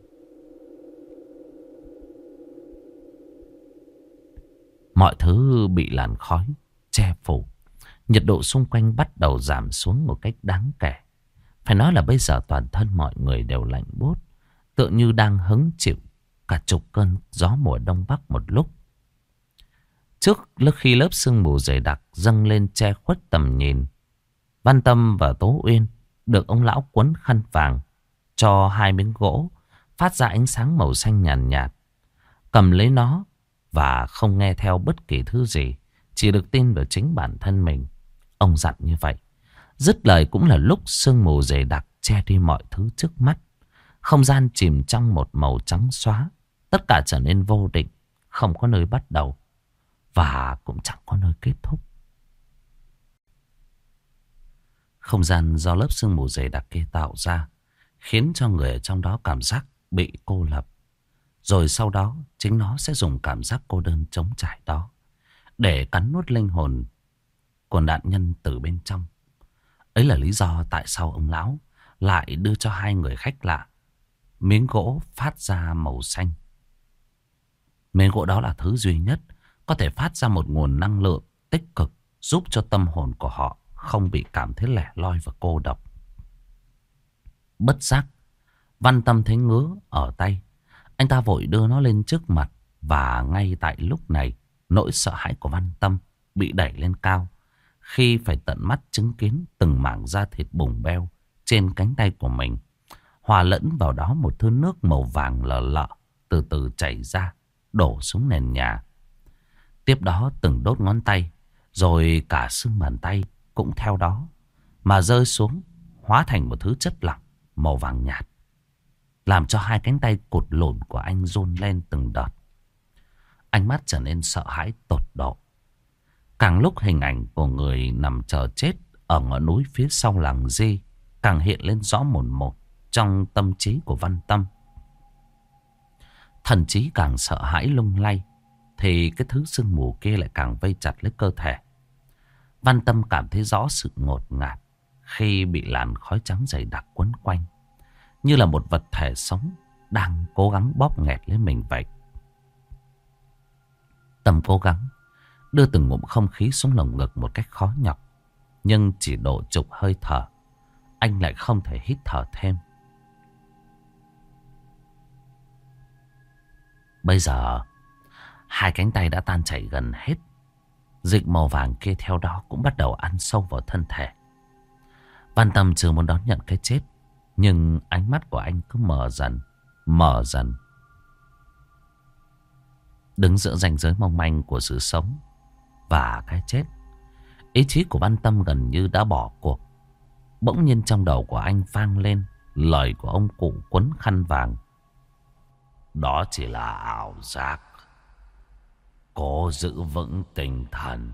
Mọi thứ bị làn khói che phủ. Nhiệt độ xung quanh bắt đầu giảm xuống một cách đáng kể. Phải nói là bây giờ toàn thân mọi người đều lạnh buốt, tựa như đang hứng chịu cả chục cơn gió mùa đông bắc một lúc. Trước khi lớp sương mù dày đặc dâng lên che khuất tầm nhìn, Văn Tâm và Tố Uyên được ông lão quấn khăn vàng cho hai miếng gỗ phát ra ánh sáng màu xanh nhàn nhạt, nhạt. Cầm lấy nó và không nghe theo bất kỳ thứ gì, chỉ được tin vào chính bản thân mình. Ông dặn như vậy. Dứt lời cũng là lúc sương mù dày đặc che đi mọi thứ trước mắt. Không gian chìm trong một màu trắng xóa. Tất cả trở nên vô định, không có nơi bắt đầu và cũng chẳng có nơi kết thúc. Không gian do lớp sương mù dày đặc kia tạo ra khiến cho người ở trong đó cảm giác bị cô lập. Rồi sau đó chính nó sẽ dùng cảm giác cô đơn trống trải đó để cắn nuốt linh hồn của nạn nhân từ bên trong. Ấy là lý do tại sao ông lão lại đưa cho hai người khách lạ miếng gỗ phát ra màu xanh. Miếng gỗ đó là thứ duy nhất có thể phát ra một nguồn năng lượng tích cực, giúp cho tâm hồn của họ không bị cảm thấy lẻ loi và cô độc. Bất giác, Văn Tâm thấy ngứa ở tay. Anh ta vội đưa nó lên trước mặt. Và ngay tại lúc này, nỗi sợ hãi của Văn Tâm bị đẩy lên cao khi phải tận mắt chứng kiến từng mảng da thịt bùng beo trên cánh tay của mình. Hòa lẫn vào đó một thứ nước màu vàng lờ lợ từ từ chảy ra, đổ xuống nền nhà. Tiếp đó từng đốt ngón tay, rồi cả xương bàn tay cũng theo đó mà rơi xuống, hóa thành một thứ chất lỏng màu vàng nhạt, làm cho hai cánh tay cụt lủn của anh run lên từng đợt. Ánh mắt trở nên sợ hãi tột độ. Càng lúc hình ảnh của người nằm chờ chết ở ngọn núi phía sau làng Di càng hiện lên rõ mồn một trong tâm trí của Văn Tâm. Thần trí càng sợ hãi lung lay, thì cái thứ sương mù kia lại càng vây chặt lấy cơ thể. Văn Tâm cảm thấy rõ sự ngột ngạt khi bị làn khói trắng dày đặc quấn quanh, như là một vật thể sống đang cố gắng bóp nghẹt lấy mình vậy. Tâm cố gắng đưa từng ngụm không khí xuống lồng ngực một cách khó nhọc, nhưng chỉ độ chục hơi thở, anh lại không thể hít thở thêm. Bây giờ hai cánh tay đã tan chảy gần hết. Dịch màu vàng kia theo đó cũng bắt đầu ăn sâu vào thân thể. Văn Tâm chưa muốn đón nhận cái chết, nhưng ánh mắt của anh cứ mở dần, mở dần. Đứng giữa ranh giới mong manh của sự sống và cái chết, ý chí của Văn Tâm gần như đã bỏ cuộc. Bỗng nhiên trong đầu của anh vang lên lời của ông cụ quấn khăn vàng. Đó chỉ là ảo giác. Cố giữ vững tinh thần.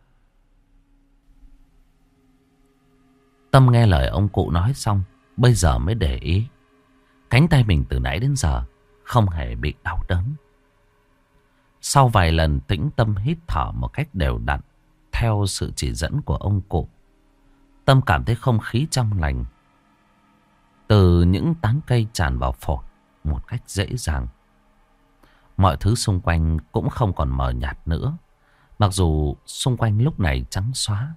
Tâm nghe lời ông cụ nói xong, bây giờ mới để ý. Cánh tay mình từ nãy đến giờ không hề bị đau đớn. Sau vài lần tĩnh tâm hít thở một cách đều đặn theo sự chỉ dẫn của ông cụ, Tâm cảm thấy không khí trong lành từ những tán cây tràn vào phổi một cách dễ dàng. Mọi thứ xung quanh cũng không còn mờ nhạt nữa, mặc dù xung quanh lúc này trắng xóa.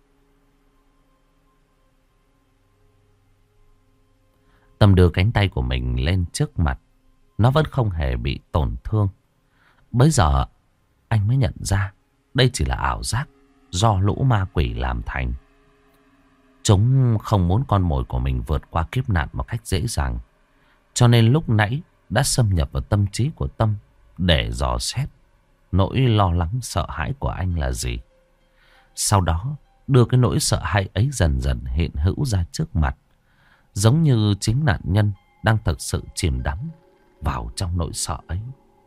Tâm đưa cánh tay của mình lên trước mặt. Nó vẫn không hề bị tổn thương. Bấy giờ anh mới nhận ra đây chỉ là ảo giác do lũ ma quỷ làm thành. Chúng không muốn con mồi của mình vượt qua kiếp nạn một cách dễ dàng, cho nên lúc nãy đã xâm nhập vào tâm trí của Tâm để dò xét. nỗi lo lắng sợ hãi của anh là gì. Sau đó đưa cái nỗi sợ hãi ấy dần dần hiện hữu ra trước mặt. Giống như chính nạn nhân đang thực sự chìm đắm vào trong nỗi sợ ấy.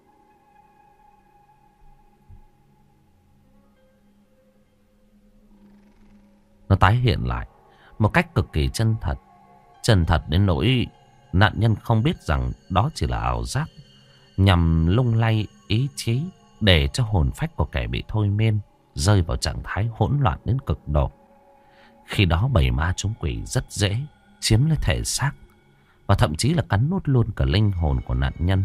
Nó tái hiện lại một cách cực kỳ chân thật. Chân thật đến nỗi nạn nhân không biết rằng đó chỉ là ảo giác, nhằm lung lay ý chí để cho hồn phách của kẻ bị thôi miên rơi vào trạng thái hỗn loạn đến cực độ. Khi đó bầy ma trúng quỷ rất dễ chiếm lấy thể xác và thậm chí là cắn nuốt luôn cả linh hồn của nạn nhân.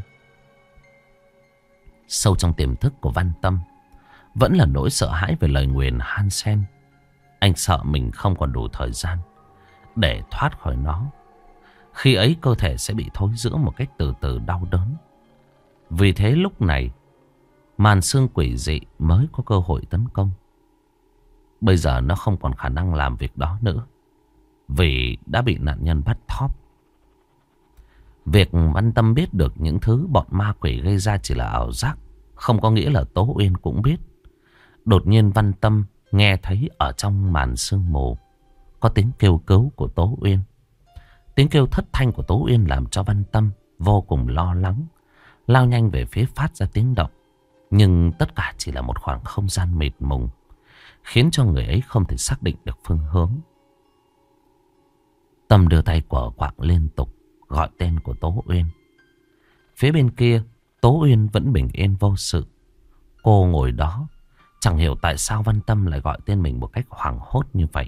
Sâu trong tiềm thức của Văn Tâm vẫn là nỗi sợ hãi về lời nguyền Hansen. Anh sợ mình không còn đủ thời gian để thoát khỏi nó. Khi ấy cơ thể sẽ bị thối rữa một cách từ từ đau đớn. Vì thế lúc này màn xương quỷ dị mới có cơ hội tấn công. Bây giờ nó không còn khả năng làm việc đó nữa, vì đã bị nạn nhân bắt thóp. Việc Văn Tâm biết được những thứ bọn ma quỷ gây ra chỉ là ảo giác, không có nghĩa là Tố Uyên cũng biết. Đột nhiên Văn Tâm nghe thấy ở trong màn sương mù có tiếng kêu cứu của Tố Uyên. Tiếng kêu thất thanh của Tố Uyên làm cho Văn Tâm vô cùng lo lắng, lao nhanh về phía phát ra tiếng động. Nhưng tất cả chỉ là một khoảng không gian mịt mùng, khiến cho người ấy không thể xác định được phương hướng. Tâm đưa tay quở quạng liên tục gọi tên của Tố Uyên. Phía bên kia Tố Uyên vẫn bình yên vô sự. Cô ngồi đó chẳng hiểu tại sao Văn Tâm lại gọi tên mình một cách hoảng hốt như vậy.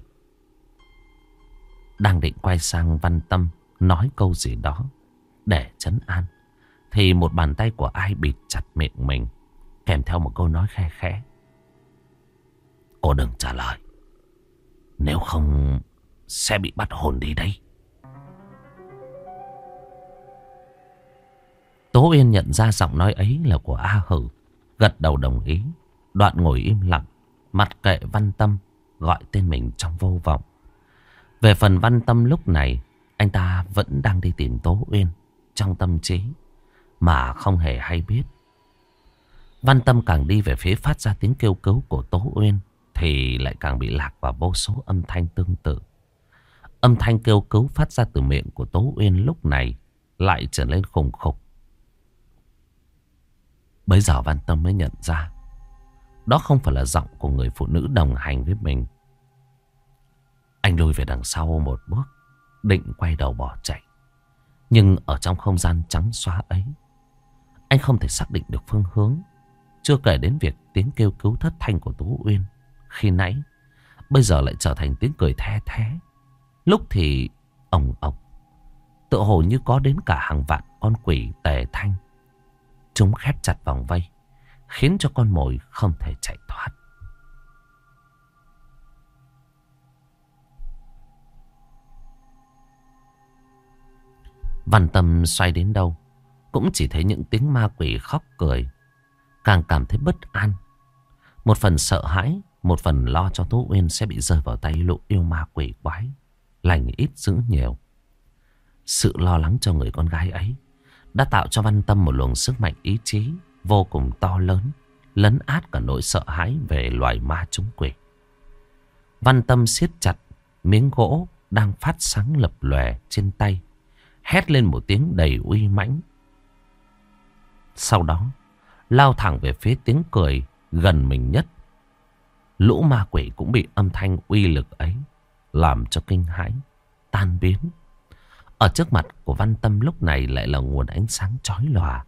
Đang định quay sang Văn Tâm nói câu gì đó để trấn an, thì một bàn tay của ai bịt chặt miệng mình, kèm theo một câu nói khe khẽ: "Cô đừng trả lời, nếu không sẽ bị bắt hồn đi đây." Tố Uyên nhận ra giọng nói ấy là của A Hử, gật đầu đồng ý, đoạn ngồi im lặng, mặc kệ Văn Tâm gọi tên mình trong vô vọng. Về phần Văn Tâm lúc này, anh ta vẫn đang đi tìm Tố Uyên trong tâm trí mà không hề hay biết. Văn Tâm càng đi về phía phát ra tiếng kêu cứu của Tố Uyên thì lại càng bị lạc vào vô số âm thanh tương tự. Âm thanh kêu cứu phát ra từ miệng của Tố Uyên lúc này lại trở lên khủng khục. Bây giờ Văn Tâm mới nhận ra đó không phải là giọng của người phụ nữ đồng hành với mình. Anh lùi về đằng sau một bước, định quay đầu bỏ chạy. Nhưng ở trong không gian trắng xóa ấy, anh không thể xác định được phương hướng. Chưa kể đến việc tiếng kêu cứu thất thanh của Tố Uyên khi nãy bây giờ lại trở thành tiếng cười the thé, lúc thì ồng ọc, tựa hồ như có đến cả hàng vạn con quỷ tề thanh. Chúng khép chặt vòng vây, khiến cho con mồi không thể chạy thoát. Văn Tâm xoay đến đâu cũng chỉ thấy những tiếng ma quỷ khóc cười, càng cảm thấy bất an. Một phần sợ hãi, một phần lo cho Tố Uyên sẽ bị rơi vào tay lũ yêu ma quỷ quái, lành ít dữ nhiều. Sự lo lắng cho người con gái ấy đã tạo cho Văn Tâm một luồng sức mạnh ý chí vô cùng to lớn, lấn át cả nỗi sợ hãi về loài ma trúng quỷ. Văn Tâm siết chặt miếng gỗ đang phát sáng lập lòe trên tay, hét lên một tiếng đầy uy mãnh. Sau đó lao thẳng về phía tiếng cười gần mình nhất. Lũ ma quỷ cũng bị âm thanh uy lực ấy làm cho kinh hãi, tan biến. Ở trước mặt của Văn Tâm lúc này lại là nguồn ánh sáng chói lòa.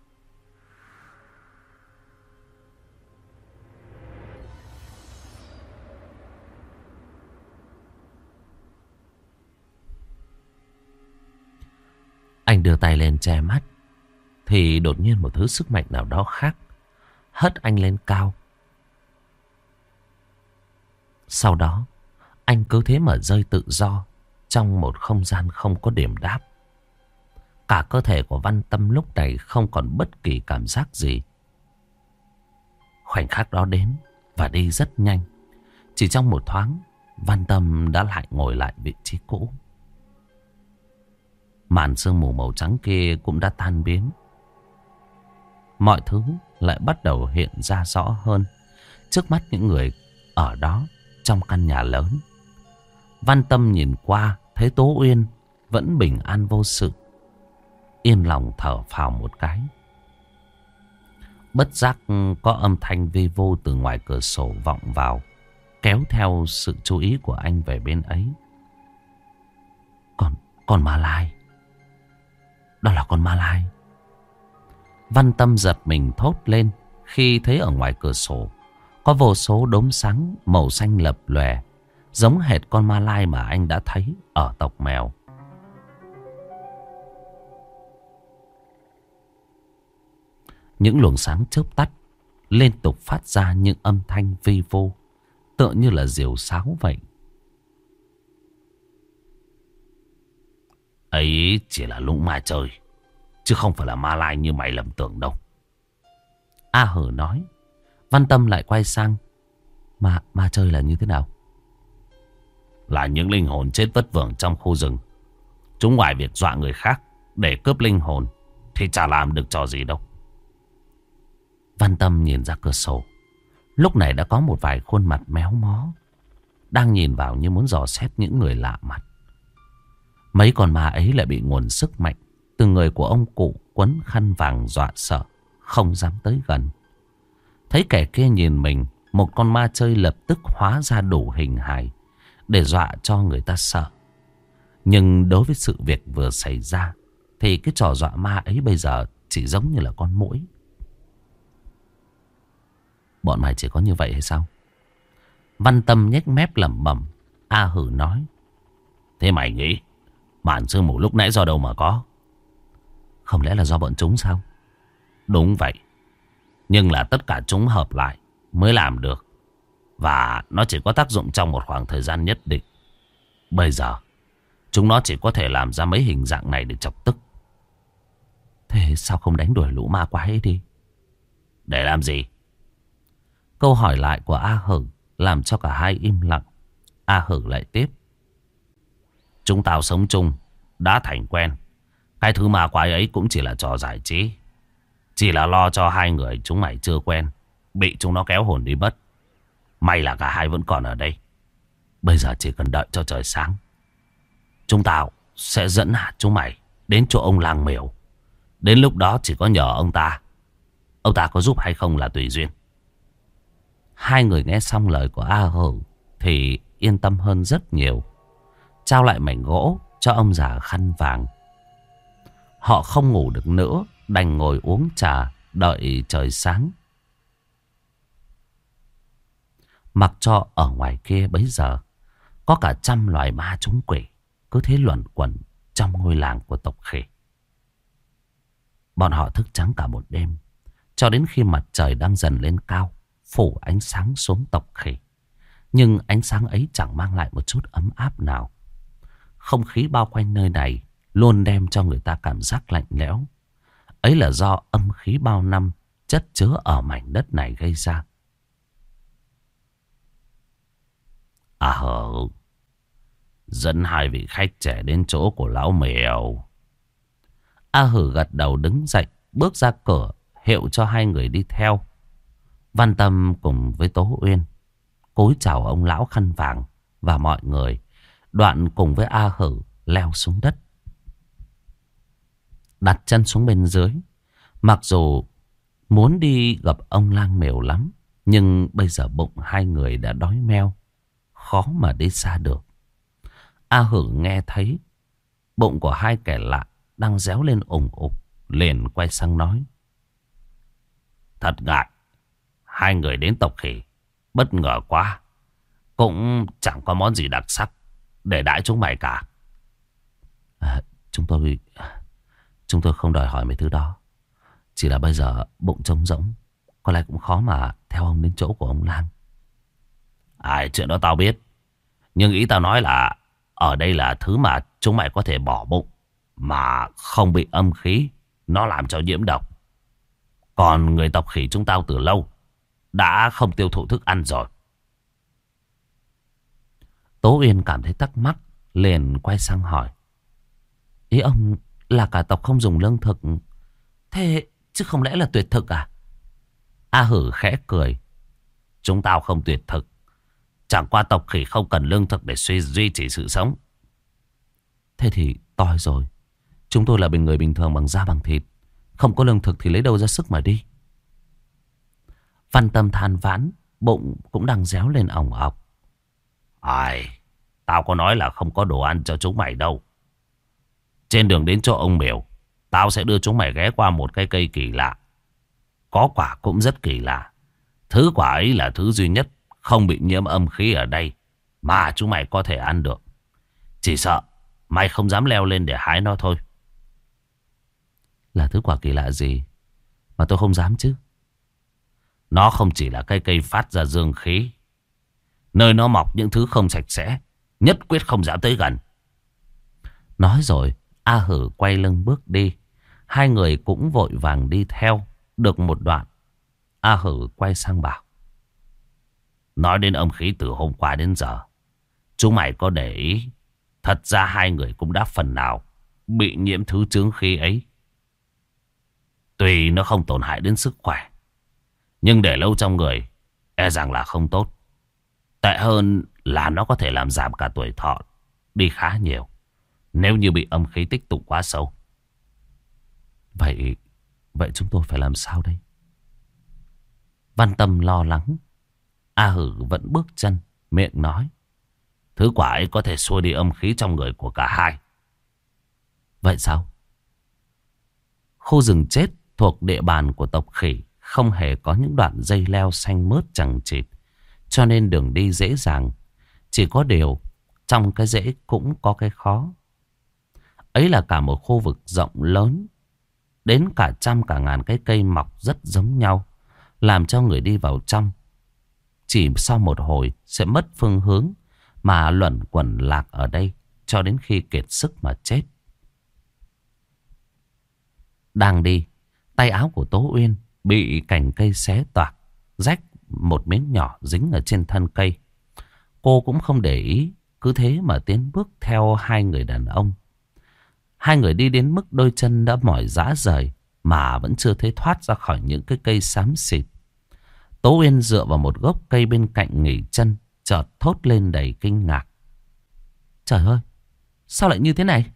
Anh đưa tay lên che mắt, thì đột nhiên một thứ sức mạnh nào đó khác hất anh lên cao. Sau đó anh cứ thế mà rơi tự do trong một không gian không có điểm đáp. Cả cơ thể của Văn Tâm lúc này không còn bất kỳ cảm giác gì. Khoảnh khắc đó đến và đi rất nhanh. Chỉ trong một thoáng, Văn Tâm đã lại ngồi lại vị trí cũ. Màn sương mù màu trắng kia cũng đã tan biến. mọi thứ lại bắt đầu hiện ra rõ hơn trước mắt những người ở đó trong căn nhà lớn. Văn Tâm nhìn qua thấy Tố Uyên vẫn bình an vô sự, yên lòng thở phào một cái. Bất giác có âm thanh vi vu từ ngoài cửa sổ vọng vào, kéo theo sự chú ý của anh về bên ấy. Con, con ma lai. Đó là con ma lai. Văn Tâm giật mình thốt lên khi thấy ở ngoài cửa sổ có vô số đốm sáng màu xanh lập lòe, giống hệt con ma lai mà anh đã thấy ở tộc mèo. Những luồng sáng chớp tắt, liên tục phát ra những âm thanh vi vô, tựa như là diều sáo vậy. Ấy chỉ là lũ ma chơi, chứ không phải là ma lai như mày lầm tưởng đâu. A Hở nói. Văn Tâm lại quay sang. Ma, ma chơi là như thế nào? Là những linh hồn chết vất vưởng trong khu rừng. Chúng ngoài việc dọa người khác để cướp linh hồn thì chả làm được trò gì đâu. Văn Tâm nhìn ra cửa sổ. Lúc này đã có một vài khuôn mặt méo mó đang nhìn vào như muốn dò xét những người lạ mặt. Mấy con ma ấy lại bị nguồn sức mạnh từ người của ông cụ quấn khăn vàng dọa sợ, không dám tới gần. Thấy kẻ kia nhìn mình, một con ma chơi lập tức hóa ra đủ hình hài để dọa cho người ta sợ. Nhưng đối với sự việc vừa xảy ra thì cái trò dọa ma ấy bây giờ chỉ giống như là con muỗi. Bọn mày chỉ có như vậy hay sao? Văn Tâm nhếch mép lẩm bẩm. A Hử nói. Thế mày nghĩ màn sương mù lúc nãy do đâu mà có? Không lẽ là do bọn chúng sao? Đúng vậy. Nhưng là tất cả chúng hợp lại mới làm được. Và nó chỉ có tác dụng trong một khoảng thời gian nhất định. Bây giờ chúng nó chỉ có thể làm ra mấy hình dạng này để chọc tức. Thế sao không đánh đuổi lũ ma quái ấy đi? Để làm gì? Câu hỏi lại của A Hử làm cho cả hai im lặng. A Hử lại tiếp. Chúng tao sống chung, đã thành quen. Cái thứ ma quái ấy cũng chỉ là trò giải trí. Chỉ là lo cho hai người chúng mày chưa quen bị chúng nó kéo hồn đi mất. May là cả hai vẫn còn ở đây. Bây giờ chỉ cần đợi cho trời sáng, chúng tao sẽ dẫn chúng mày đến chỗ ông làng miểu. Đến lúc đó chỉ có nhờ ông ta. Ông ta có giúp hay không là tùy duyên. Hai người nghe xong lời của A Hử thì yên tâm hơn rất nhiều. Trao lại mảnh gỗ cho ông già khăn vàng. Họ không ngủ được nữa, đành ngồi uống trà đợi trời sáng. Mặc cho ở ngoài kia bấy giờ có cả trăm loài ma trúng quỷ cứ thế luẩn quẩn trong ngôi làng của tộc Khỉ. Bọn họ thức trắng cả một đêm, cho đến khi mặt trời đang dần lên cao, phủ ánh sáng xuống tộc Khỉ. Nhưng ánh sáng ấy chẳng mang lại một chút ấm áp nào. Không khí bao quanh nơi này luôn đem cho người ta cảm giác lạnh lẽo. Ấy là do âm khí bao năm chất chứa ở mảnh đất này gây ra. À hờ, dẫn hai vị khách trẻ đến chỗ của lão mèo. A Hử gật đầu đứng dậy, bước ra cửa, hiệu cho hai người đi theo. Văn Tâm cùng với Tố Uyên cúi chào ông lão khăn vàng và mọi người, đoạn cùng với A Hử leo xuống đất, đặt chân xuống bên dưới. Mặc dù muốn đi gặp ông lang mèo lắm, nhưng bây giờ bụng hai người đã đói meo, khó mà đi xa được. A Hử nghe thấy bụng của hai kẻ lạ đang réo lên ủng ục, liền quay sang nói. Thật ngại, hai người đến tộc Khỉ bất ngờ quá, cũng chẳng có món gì đặc sắc để đãi chúng mày cả. À, chúng tôi Chúng tôi không đòi hỏi mấy thứ đó. Chỉ là bây giờ bụng trống rỗng, có lẽ cũng khó mà theo ông đến chỗ của ông lang. Ai, chuyện đó tao biết. Nhưng ý tao nói là ở đây là thứ mà chúng mày có thể bỏ bụng mà không bị âm khí nó làm cho nhiễm độc. Còn người tộc Khỉ chúng tao từ lâu đã không tiêu thụ thức ăn rồi. Tố Uyên cảm thấy thắc mắc, liền quay sang hỏi. Ý ông là cả tộc không dùng lương thực, thế chứ không lẽ là tuyệt thực à? A Hử khẽ cười. Chúng tao không tuyệt thực. Chẳng qua tộc khỉ không cần lương thực để suy duy trì sự sống. Thế thì toi rồi. Chúng tôi là bình người bình thường bằng da bằng thịt. Không có lương thực thì lấy đâu ra sức mà đi. Văn Tâm than vãn, bụng cũng đang réo lên ỏng ọc. Ai, tao có nói là không có đồ ăn cho chúng mày đâu. Trên đường đến chỗ ông Miểu, tao sẽ đưa chúng mày ghé qua một cái cây kỳ lạ. Có quả cũng rất kỳ lạ. Thứ quả ấy là thứ duy nhất không bị nhiễm âm khí ở đây mà chúng mày có thể ăn được. Chỉ sợ mày không dám leo lên để hái nó thôi. Là thứ quả kỳ lạ gì mà tôi không dám chứ? Nó không chỉ là cây cây phát ra dương khí. Nơi nó mọc những thứ không sạch sẽ, nhất quyết không dám tới gần. Nói rồi, A Hử quay lưng bước đi. Hai người cũng vội vàng đi theo. Được một đoạn, A Hử quay sang bảo. Nói đến âm khí từ hôm qua đến giờ, chúng mày có để ý, thật ra hai người cũng đã phần nào bị nhiễm thứ chướng khí ấy. Tuy nó không tổn hại đến sức khỏe, nhưng để lâu trong người e rằng là không tốt. Tệ hơn là nó có thể làm giảm cả tuổi thọ đi khá nhiều, nếu như bị âm khí tích tụ quá sâu. Vậy Vậy chúng tôi phải làm sao đây? Văn Tâm lo lắng. A Hử vẫn bước chân, miệng nói. Thứ quả ấy có thể xua đi âm khí trong người của cả hai. Vậy sao? Khu rừng chết thuộc địa bàn của tộc khỉ không hề có những đoạn dây leo xanh mướt chằng chịt, cho nên đường đi dễ dàng. Chỉ có điều trong cái dễ cũng có cái khó. Ấy là cả một khu vực rộng lớn, đến cả trăm cả ngàn cái cây mọc rất giống nhau, làm cho người đi vào trong chỉ sau một hồi sẽ mất phương hướng mà luẩn quẩn lạc ở đây cho đến khi kiệt sức mà chết. Đang đi, tay áo của Tố Uyên bị cành cây xé toạc, rách một miếng nhỏ dính ở trên thân cây. Cô cũng không để ý, cứ thế mà tiến bước theo hai người đàn ông. Hai người đi đến mức đôi chân đã mỏi rã rời mà vẫn chưa thấy thoát ra khỏi những cái cây xám xịt. Tố Uyên dựa vào một gốc cây bên cạnh nghỉ chân, chợt thốt lên đầy kinh ngạc. Trời ơi, sao lại như thế này?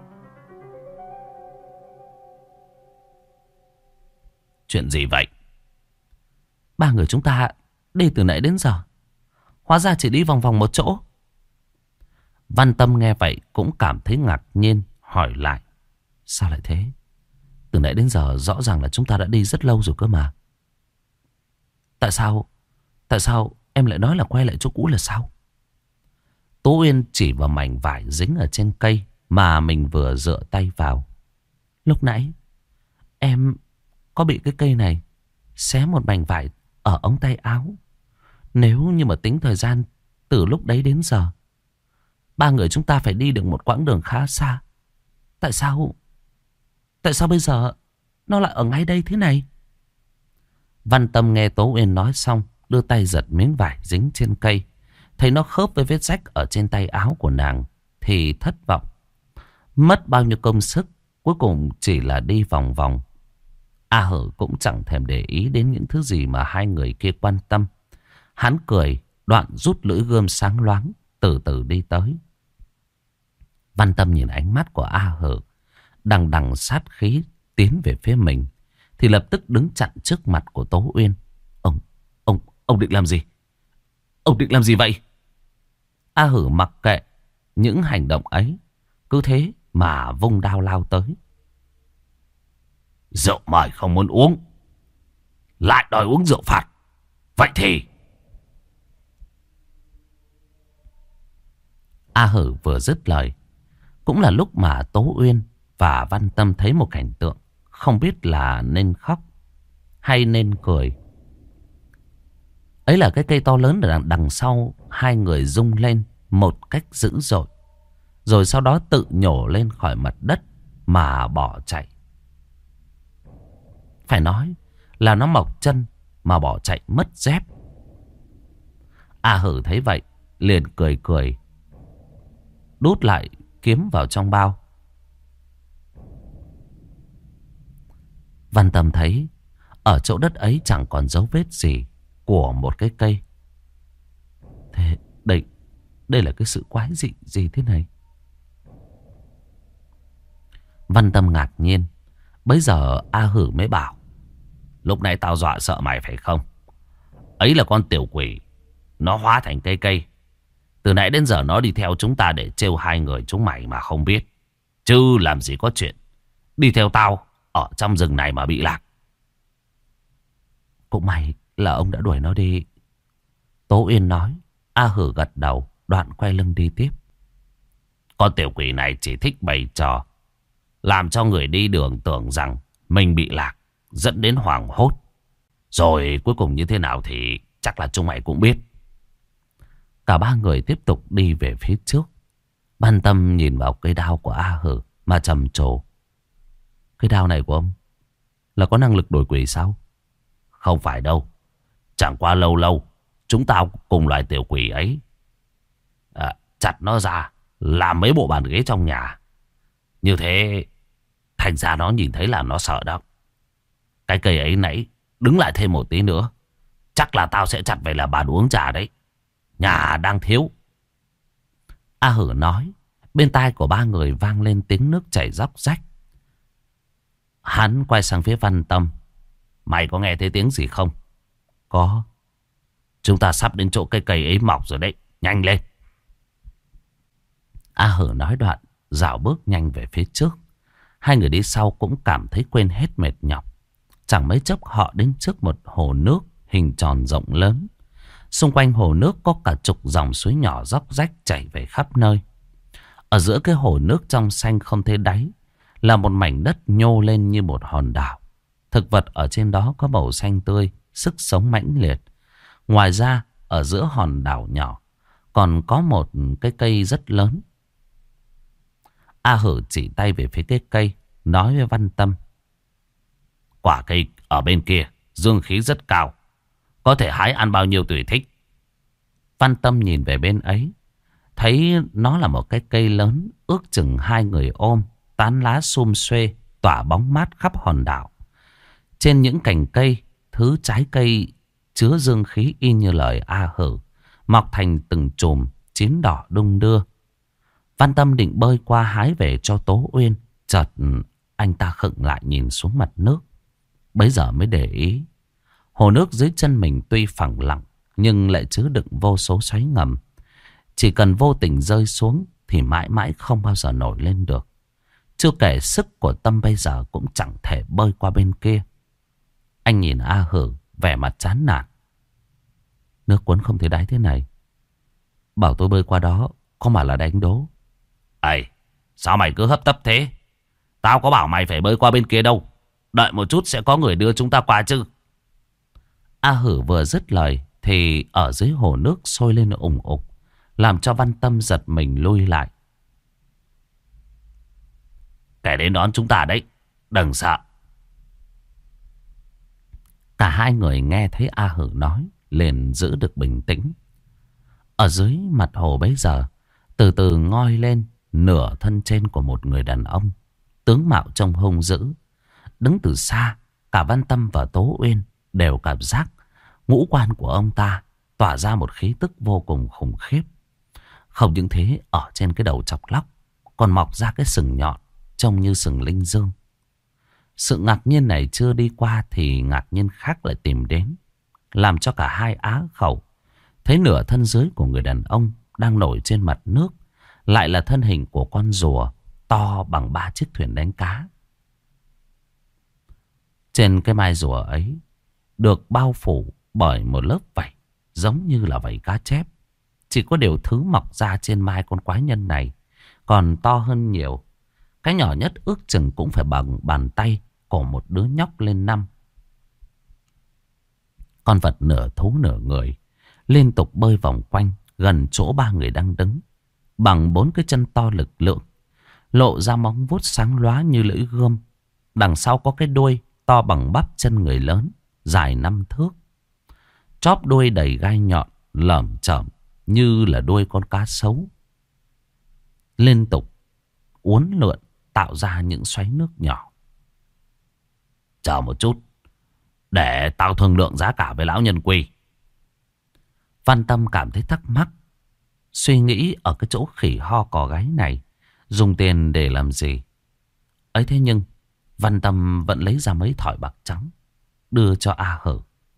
Chuyện gì vậy? Ba người chúng ta đi từ nãy đến giờ, hóa ra chỉ đi vòng vòng một chỗ. Văn Tâm nghe vậy cũng cảm thấy ngạc nhiên, hỏi lại. Sao lại thế? Từ nãy đến giờ rõ ràng là chúng ta đã đi rất lâu rồi cơ mà. Tại sao Tại sao em lại nói là quay lại chỗ cũ là sao? Tố Uyên chỉ vào mảnh vải dính ở trên cây mà mình vừa dựa tay vào. Lúc nãy em có bị cái cây này xé một mảnh vải ở ống tay áo. Nếu như mà tính thời gian từ lúc đấy đến giờ, ba người chúng ta phải đi được một quãng đường khá xa. Tại sao Tại sao bây giờ nó lại ở ngay đây thế này? Văn Tâm nghe Tố Uyên nói xong, đưa tay giật miếng vải dính trên cây. Thấy nó khớp với vết rách ở trên tay áo của nàng thì thất vọng. Mất bao nhiêu công sức, cuối cùng chỉ là đi vòng vòng. A Hử cũng chẳng thèm để ý đến những thứ gì mà hai người kia quan tâm. Hắn cười, đoạn rút lưỡi gươm sáng loáng, từ từ đi tới. Văn Tâm nhìn ánh mắt của A Hử đằng đằng sát khí tiến về phía mình, thì lập tức đứng chặn trước mặt của Tố Uyên. Ông, ông, ông định làm gì? Ông định làm gì vậy? A Hử mặc kệ những hành động ấy, cứ thế mà vung đao lao tới. Rượu mời không muốn uống, lại đòi uống rượu phạt. Vậy thì... A Hử vừa dứt lời, cũng là lúc mà Tố Uyên và Văn Tâm thấy một cảnh tượng không biết là nên khóc hay nên cười. Ấy là cái cây to lớn ở đằng, đằng sau hai người rung lên một cách dữ dội, rồi sau đó tự nhổ lên khỏi mặt đất mà bỏ chạy. Phải nói là nó mọc chân mà bỏ chạy mất dép. A Hử thấy vậy liền cười cười, đút lại kiếm vào trong bao. Văn Tâm thấy ở chỗ đất ấy chẳng còn dấu vết gì của một cái cây. Thế đây, đây là cái sự quái dị gì thế này? Văn Tâm ngạc nhiên. Bấy giờ A Hử mới bảo: lúc nãy tao dọa sợ mày phải không? Ấy là con tiểu quỷ. Nó hóa thành cây cây. Từ nãy đến giờ nó đi theo chúng ta để trêu hai người chúng mày mà không biết. Chứ làm gì có chuyện đi theo tao ở trong rừng này mà bị lạc. Cũng may là ông đã đuổi nó đi, Tố Uyên nói. A Hử gật đầu, đoạn quay lưng đi tiếp. Con tiểu quỷ này chỉ thích bày trò, làm cho người đi đường tưởng rằng mình bị lạc, dẫn đến hoảng hốt. Rồi cuối cùng như thế nào thì chắc là chúng mày cũng biết. Cả ba người tiếp tục đi về phía trước. Văn Tâm nhìn vào cây đao của A Hử mà trầm trồ. Cây đao này của ông là có năng lực đuổi quỷ sao? Không phải đâu. Chẳng qua lâu lâu chúng tao cùng loài tiểu quỷ ấy à, chặt nó ra làm mấy bộ bàn ghế trong nhà. Như thế thành ra nó nhìn thấy là nó sợ đó. Cái cây ấy nãy đứng lại thêm một tí nữa, chắc là tao sẽ chặt về là bàn uống trà đấy. Nhà đang thiếu. A Hử nói. Bên tai của ba người vang lên tiếng nước chảy róc rách. Hắn quay sang phía Văn Tâm. Mày có nghe thấy tiếng gì không? Có. Chúng ta sắp đến chỗ cây cây ấy mọc rồi đấy. Nhanh lên. A Hử nói đoạn dạo bước nhanh về phía trước. Hai người đi sau cũng cảm thấy quên hết mệt nhọc. Chẳng mấy chốc họ đến trước một hồ nước hình tròn rộng lớn. Xung quanh hồ nước có cả chục dòng suối nhỏ róc rách chảy về khắp nơi. Ở giữa cái hồ nước trong xanh không thấy đáy là một mảnh đất nhô lên như một hòn đảo. Thực vật ở trên đó có màu xanh tươi, sức sống mãnh liệt. Ngoài ra, ở giữa hòn đảo nhỏ còn có một cái cây rất lớn. A Hử chỉ tay về phía cái cây, nói với Văn Tâm. Quả cây ở bên kia, dương khí rất cao. Có thể hái ăn bao nhiêu tùy thích. Văn Tâm nhìn về bên ấy, thấy nó là một cái cây lớn, ước chừng hai người ôm, tán lá sum xuê, tỏa bóng mát khắp hòn đảo. Trên những cành cây, thứ trái cây chứa dương khí y như lời A Hử, mọc thành từng chùm, chín đỏ đung đưa. Văn Tâm định bơi qua hái về cho Tố Uyên, chợt anh ta khựng lại nhìn xuống mặt nước. Bấy giờ mới để ý, hồ nước dưới chân mình tuy phẳng lặng, nhưng lại chứa đựng vô số xoáy ngầm. Chỉ cần vô tình rơi xuống thì mãi mãi không bao giờ nổi lên được. Chưa kể sức của Tâm bây giờ cũng chẳng thể bơi qua bên kia. Anh nhìn A Hử vẻ mặt chán nản. Nước cuốn không thấy đáy thế này, bảo tôi bơi qua đó có mà là đánh đố. Ây, sao mày cứ hấp tấp thế? Tao có bảo mày phải bơi qua bên kia đâu. Đợi một chút sẽ có người đưa chúng ta qua chứ. A Hử vừa dứt lời thì ở dưới hồ nước sôi lên ủng ục, làm cho Văn Tâm giật mình lui lại. Kẻ đến đón chúng ta đấy, đừng sợ. Cả hai người nghe thấy A Hử nói liền giữ được bình tĩnh. Ở dưới mặt hồ bấy giờ từ từ ngoi lên nửa thân trên của một người đàn ông, tướng mạo trông hung dữ. Đứng từ xa, cả Văn Tâm và Tố Uyên đều cảm giác ngũ quan của ông ta tỏa ra một khí tức vô cùng khủng khiếp. Không những thế, ở trên cái đầu chọc lóc còn mọc ra cái sừng nhọn trông như sừng linh dương. Sự ngạc nhiên này chưa đi qua thì ngạc nhiên khác lại tìm đến, làm cho cả hai á khẩu. Thấy nửa thân dưới của người đàn ông đang nổi trên mặt nước lại là thân hình của con rùa to bằng ba chiếc thuyền đánh cá. Trên cái mai rùa ấy được bao phủ bởi một lớp vảy giống như là vảy cá chép. Chỉ có điều thứ mọc ra trên mai con quái nhân này còn to hơn nhiều. Cái nhỏ nhất ước chừng cũng phải bằng bàn tay của một đứa nhóc lên năm. Con vật nửa thú nửa người liên tục bơi vòng quanh gần chỗ ba người đang đứng, bằng bốn cái chân to lực lượng, lộ ra móng vuốt sáng lóa như lưỡi gươm. Đằng sau có cái đuôi to bằng bắp chân người lớn, dài năm thước. Chóp đuôi đầy gai nhọn lởm chởm như là đuôi con cá sấu, liên tục uốn lượn tạo ra những xoáy nước nhỏ. Chờ một chút. Để tao thương lượng giá cả với lão nhân Quy. Văn Tâm cảm thấy thắc mắc. Suy nghĩ ở cái chỗ khỉ ho cò gáy này dùng tiền để làm gì. Ấy thế nhưng Văn Tâm vẫn lấy ra mấy thỏi bạc trắng đưa cho A Hử.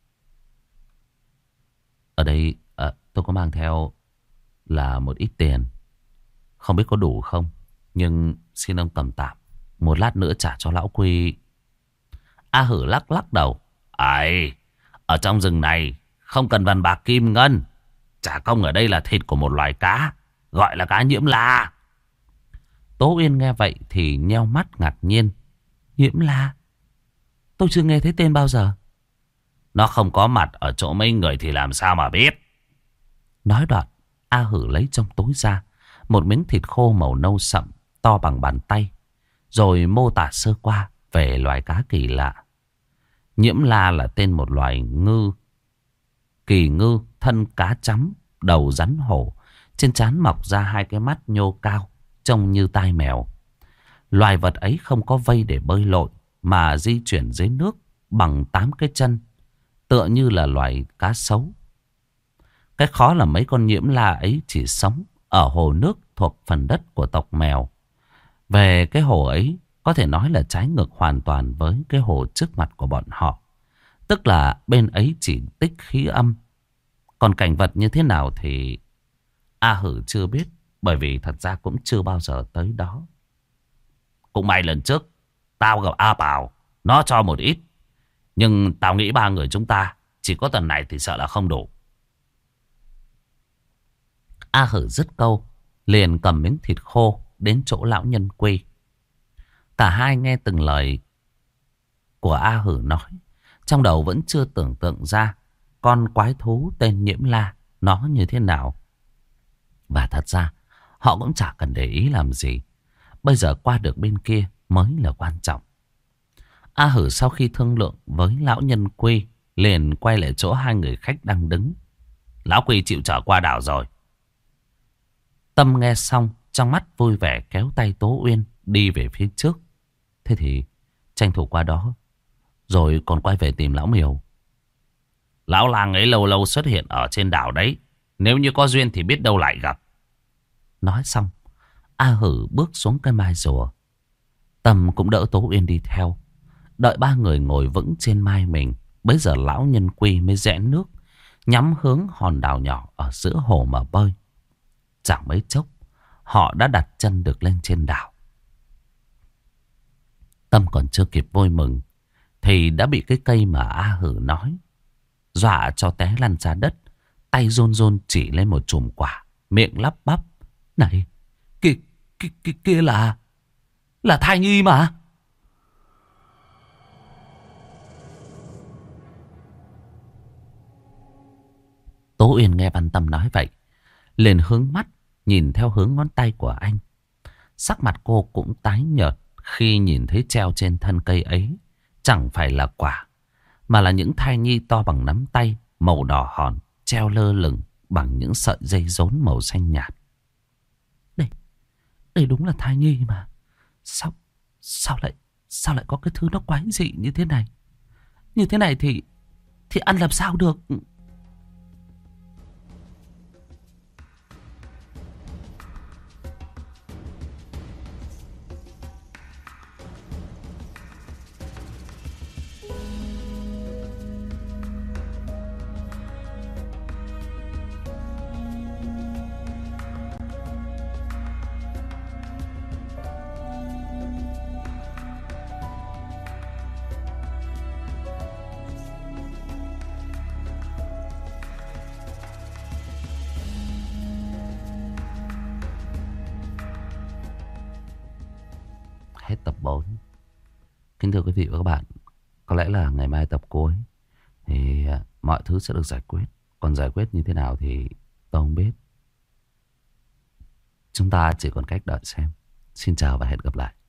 Ở đây à, tôi có mang theo là một ít tiền. Không biết có đủ không, nhưng xin ông cầm tạm. Một lát nữa trả cho lão Quy. A Hử lắc lắc đầu. Ấy, ở trong rừng này không cần vàng bạc kim ngân. Trả công ở đây là thịt của một loài cá, gọi là cá nhiễm la. Tố Uyên nghe vậy thì nheo mắt ngạc nhiên. Nhiễm la? Tôi chưa nghe thấy tên bao giờ. Nó không có mặt ở chỗ mấy người thì làm sao mà biết. Nói đoạn, A Hử lấy trong túi ra một miếng thịt khô màu nâu sậm, to bằng bàn tay, rồi mô tả sơ qua về loài cá kỳ lạ. Nhiễm la là tên một loài ngư, kỳ ngư, thân cá chấm, đầu rắn hổ, trên trán mọc ra hai cái mắt nhô cao, trông như tai mèo. Loài vật ấy không có vây để bơi lội, mà di chuyển dưới nước bằng tám cái chân, tựa như là loài cá sấu. Cái khó là mấy con nhiễm la ấy chỉ sống ở hồ nước thuộc phần đất của tộc mèo. Về cái hồ ấy, có thể nói là trái ngược hoàn toàn với cái hồ trước mặt của bọn họ. Tức là bên ấy chỉ tích khí âm. Còn cảnh vật như thế nào thì A Hử chưa biết, bởi vì thật ra cũng chưa bao giờ tới đó. Cũng may lần trước tao gặp A Bảo, nó cho một ít. Nhưng tao nghĩ ba người chúng ta chỉ có tần này thì sợ là không đủ. A Hử dứt câu, liền cầm miếng thịt khô đến chỗ lão nhân Quy. Cả hai nghe từng lời của A Hử nói, trong đầu vẫn chưa tưởng tượng ra con quái thú tên nhiễm la nó như thế nào. Và thật ra họ cũng chả cần để ý làm gì. Bây giờ qua được bên kia mới là quan trọng. A Hử sau khi thương lượng với lão nhân Quy, liền quay lại chỗ hai người khách đang đứng. Lão Quy chịu trở qua đảo rồi. Tâm nghe xong, trong mắt vui vẻ kéo tay Tố Uyên đi về phía trước. Thế thì tranh thủ qua đó, rồi còn quay về tìm lão Miều. Lão làng ấy lâu lâu xuất hiện ở trên đảo đấy. Nếu như có duyên thì biết đâu lại gặp. Nói xong, A Hử bước xuống cái mai rùa. Tâm cũng đỡ Tố Uyên đi theo. Đợi ba người ngồi vững trên mai mình, bấy giờ lão nhân Quy mới rẽ nước, nhắm hướng hòn đảo nhỏ ở giữa hồ mà bơi. Chẳng mấy chốc, họ đã đặt chân được lên trên đảo. Tâm còn chưa kịp vui mừng thì đã bị cái cây mà A Hử nói dọa cho té lăn ra đất. Tay run run chỉ lên một chùm quả, miệng lắp bắp. Này, kia, kia, kia, kia là Là thai nhi mà. Tố Uyên nghe Văn Tâm nói vậy, liền hướng mắt nhìn theo hướng ngón tay của anh. Sắc mặt cô cũng tái nhợt khi nhìn thấy treo trên thân cây ấy chẳng phải là quả, mà là những thai nhi to bằng nắm tay, màu đỏ hòn, treo lơ lửng bằng những sợi dây rốn màu xanh nhạt. Đây, đây đúng là thai nhi mà. Sao, sao lại, sao lại có cái thứ nó quái dị như thế này? Như thế này thì, thì ăn làm sao được? Hết tập bốn. Kính thưa quý vị và các bạn, có lẽ là ngày mai tập cuối thì mọi thứ sẽ được giải quyết. Còn giải quyết như thế nào thì tôi không biết. Chúng ta chỉ còn cách đợi xem. Xin chào và hẹn gặp lại.